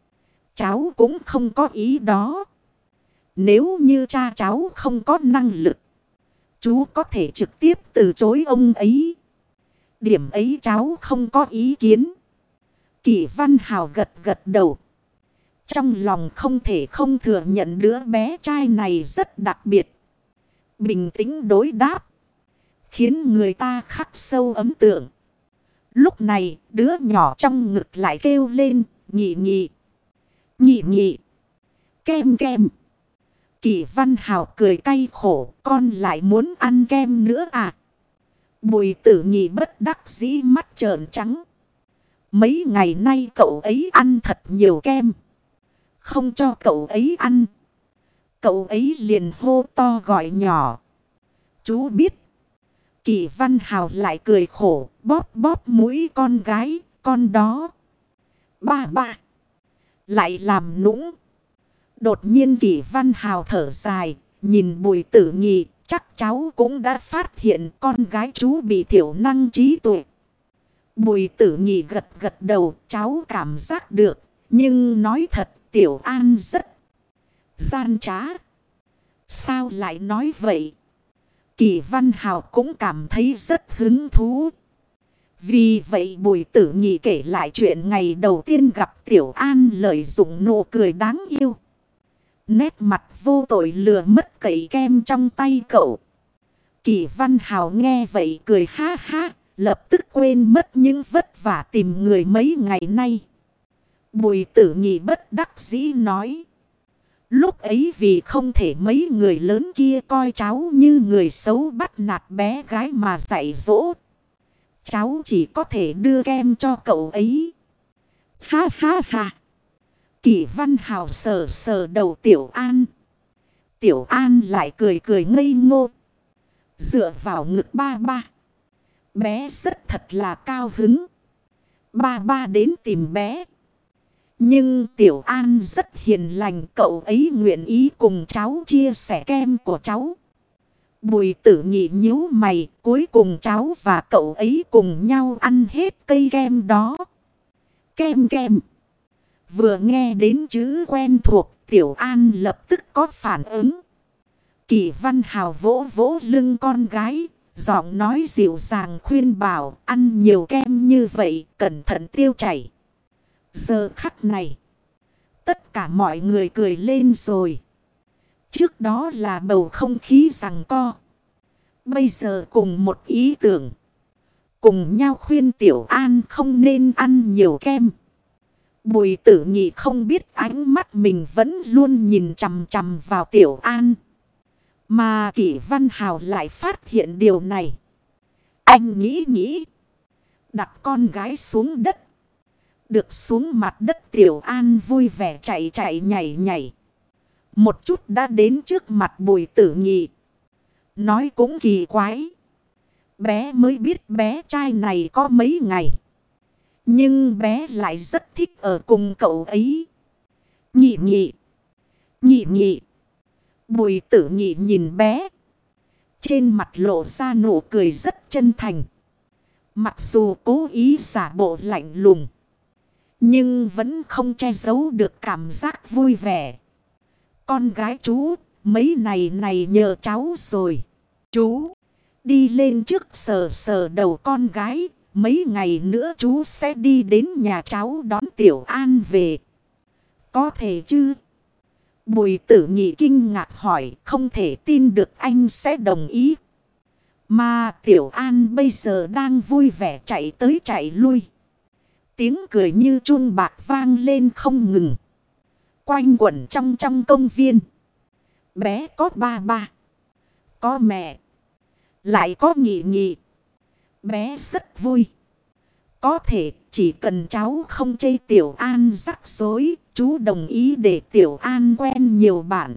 Cháu cũng không có ý đó. Nếu như cha cháu không có năng lực, Chú có thể trực tiếp từ chối ông ấy. Điểm ấy cháu không có ý kiến. Kỷ Văn Hào gật gật đầu. Trong lòng không thể không thừa nhận đứa bé trai này rất đặc biệt. Bình tĩnh đối đáp, khiến người ta khắc sâu ấn tượng. Lúc này đứa nhỏ trong ngực lại kêu lên, nhị nhị, nhị nhị, kem kem. Kỷ Văn Hào cười cay khổ, con lại muốn ăn kem nữa à? Bùi Tử Nhị bất đắc dĩ mắt trợn trắng. Mấy ngày nay cậu ấy ăn thật nhiều kem. Không cho cậu ấy ăn, cậu ấy liền hô to gọi nhỏ. Chú biết. Kỷ Văn Hào lại cười khổ, bóp bóp mũi con gái, con đó. Ba ba. Lại làm nũng. Đột nhiên Kỷ Văn Hào thở dài, nhìn Bùi Tử Nhị, chắc cháu cũng đã phát hiện con gái chú bị thiểu năng trí tuệ. Bùi Tử Nhị gật gật đầu, cháu cảm giác được, nhưng nói thật Tiểu An rất gian trá. Sao lại nói vậy? Kỷ Văn Hào cũng cảm thấy rất hứng thú. Vì vậy Bùi Tử Nhị kể lại chuyện ngày đầu tiên gặp Tiểu An lợi dụng nụ cười đáng yêu. Nét mặt vô tội lừa mất cậy kem trong tay cậu. Kỷ Văn Hào nghe vậy cười ha ha, lập tức quên mất những vất vả tìm người mấy ngày nay. Bùi Tử Nhị bất đắc dĩ nói. Lúc ấy vì không thể mấy người lớn kia coi cháu như người xấu bắt nạt bé gái mà dạy dỗ. Cháu chỉ có thể đưa kem cho cậu ấy. Ha ha ha. Kỷ Văn Hào sờ sờ đầu Tiểu An. Tiểu An lại cười cười ngây ngô. Dựa vào ngực ba ba. Bé rất thật là cao hứng. Ba ba đến tìm bé. Nhưng Tiểu An rất hiền lành, cậu ấy nguyện ý cùng cháu chia sẻ kem của cháu. Bùi Tử Nhị nhíu mày, cuối cùng cháu và cậu ấy cùng nhau ăn hết cây kem đó. Kem kem. Vừa nghe đến chữ quen thuộc, Tiểu An lập tức có phản ứng. Kỷ Văn Hào vỗ vỗ lưng con gái, giọng nói dịu dàng khuyên bảo, ăn nhiều kem như vậy, cẩn thận tiêu chảy. Giờ khắc này, tất cả mọi người cười lên rồi. Trước đó là bầu không khí giằng co. Bây giờ cùng một ý tưởng. Cùng nhau khuyên Tiểu An không nên ăn nhiều kem. Bùi Tử Nhị không biết ánh mắt mình vẫn luôn nhìn chằm chằm vào Tiểu An. Mà Kỷ Văn Hào lại phát hiện điều này. Anh nghĩ. Đặt con gái xuống đất. Được xuống mặt đất Tiểu An vui vẻ chạy nhảy. Một chút đã đến trước mặt Bùi Tử Nhị. Nói cũng kỳ quái. Bé mới biết bé trai này có mấy ngày. Nhưng bé lại rất thích ở cùng cậu ấy. Nhị. Bùi Tử Nhị nhìn bé. Trên mặt lộ ra nụ cười rất chân thành. Mặc dù cố ý giả bộ lạnh lùng. Nhưng vẫn không che giấu được cảm giác vui vẻ. Con gái chú, mấy này nhờ cháu rồi. Chú, đi lên trước sờ sờ đầu con gái. Mấy ngày nữa chú sẽ đi đến nhà cháu đón Tiểu An về. Có thể chứ? Bùi Tử Nhị kinh ngạc hỏi, không thể tin được anh sẽ đồng ý. Mà Tiểu An bây giờ đang vui vẻ chạy tới chạy lui. Tiếng cười như chuông bạc vang lên không ngừng. Quanh quẩn trong công viên. Bé có ba. Có mẹ. Lại có nhị. Bé rất vui. Có thể chỉ cần cháu không chê Tiểu An rắc rối, chú đồng ý để Tiểu An quen nhiều bạn.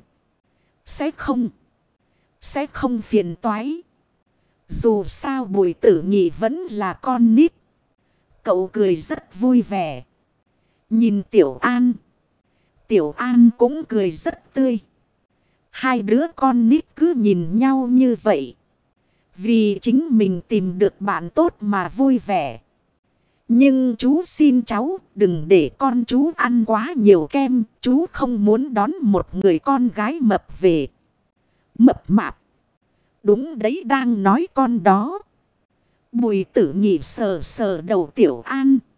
Sẽ không phiền toái. Dù sao Bùi Tử Nhị vẫn là con nít. Cậu cười rất vui vẻ. Nhìn Tiểu An. Tiểu An cũng cười rất tươi. Hai đứa con nít cứ nhìn nhau như vậy. Vì chính mình tìm được bạn tốt mà vui vẻ. Nhưng chú xin cháu đừng để con chú ăn quá nhiều kem. Chú không muốn đón một người con gái mập về. Mập mạp. Đúng đấy, đang nói con đó. Bùi Tử Nhị sờ sờ đầu Tiểu An.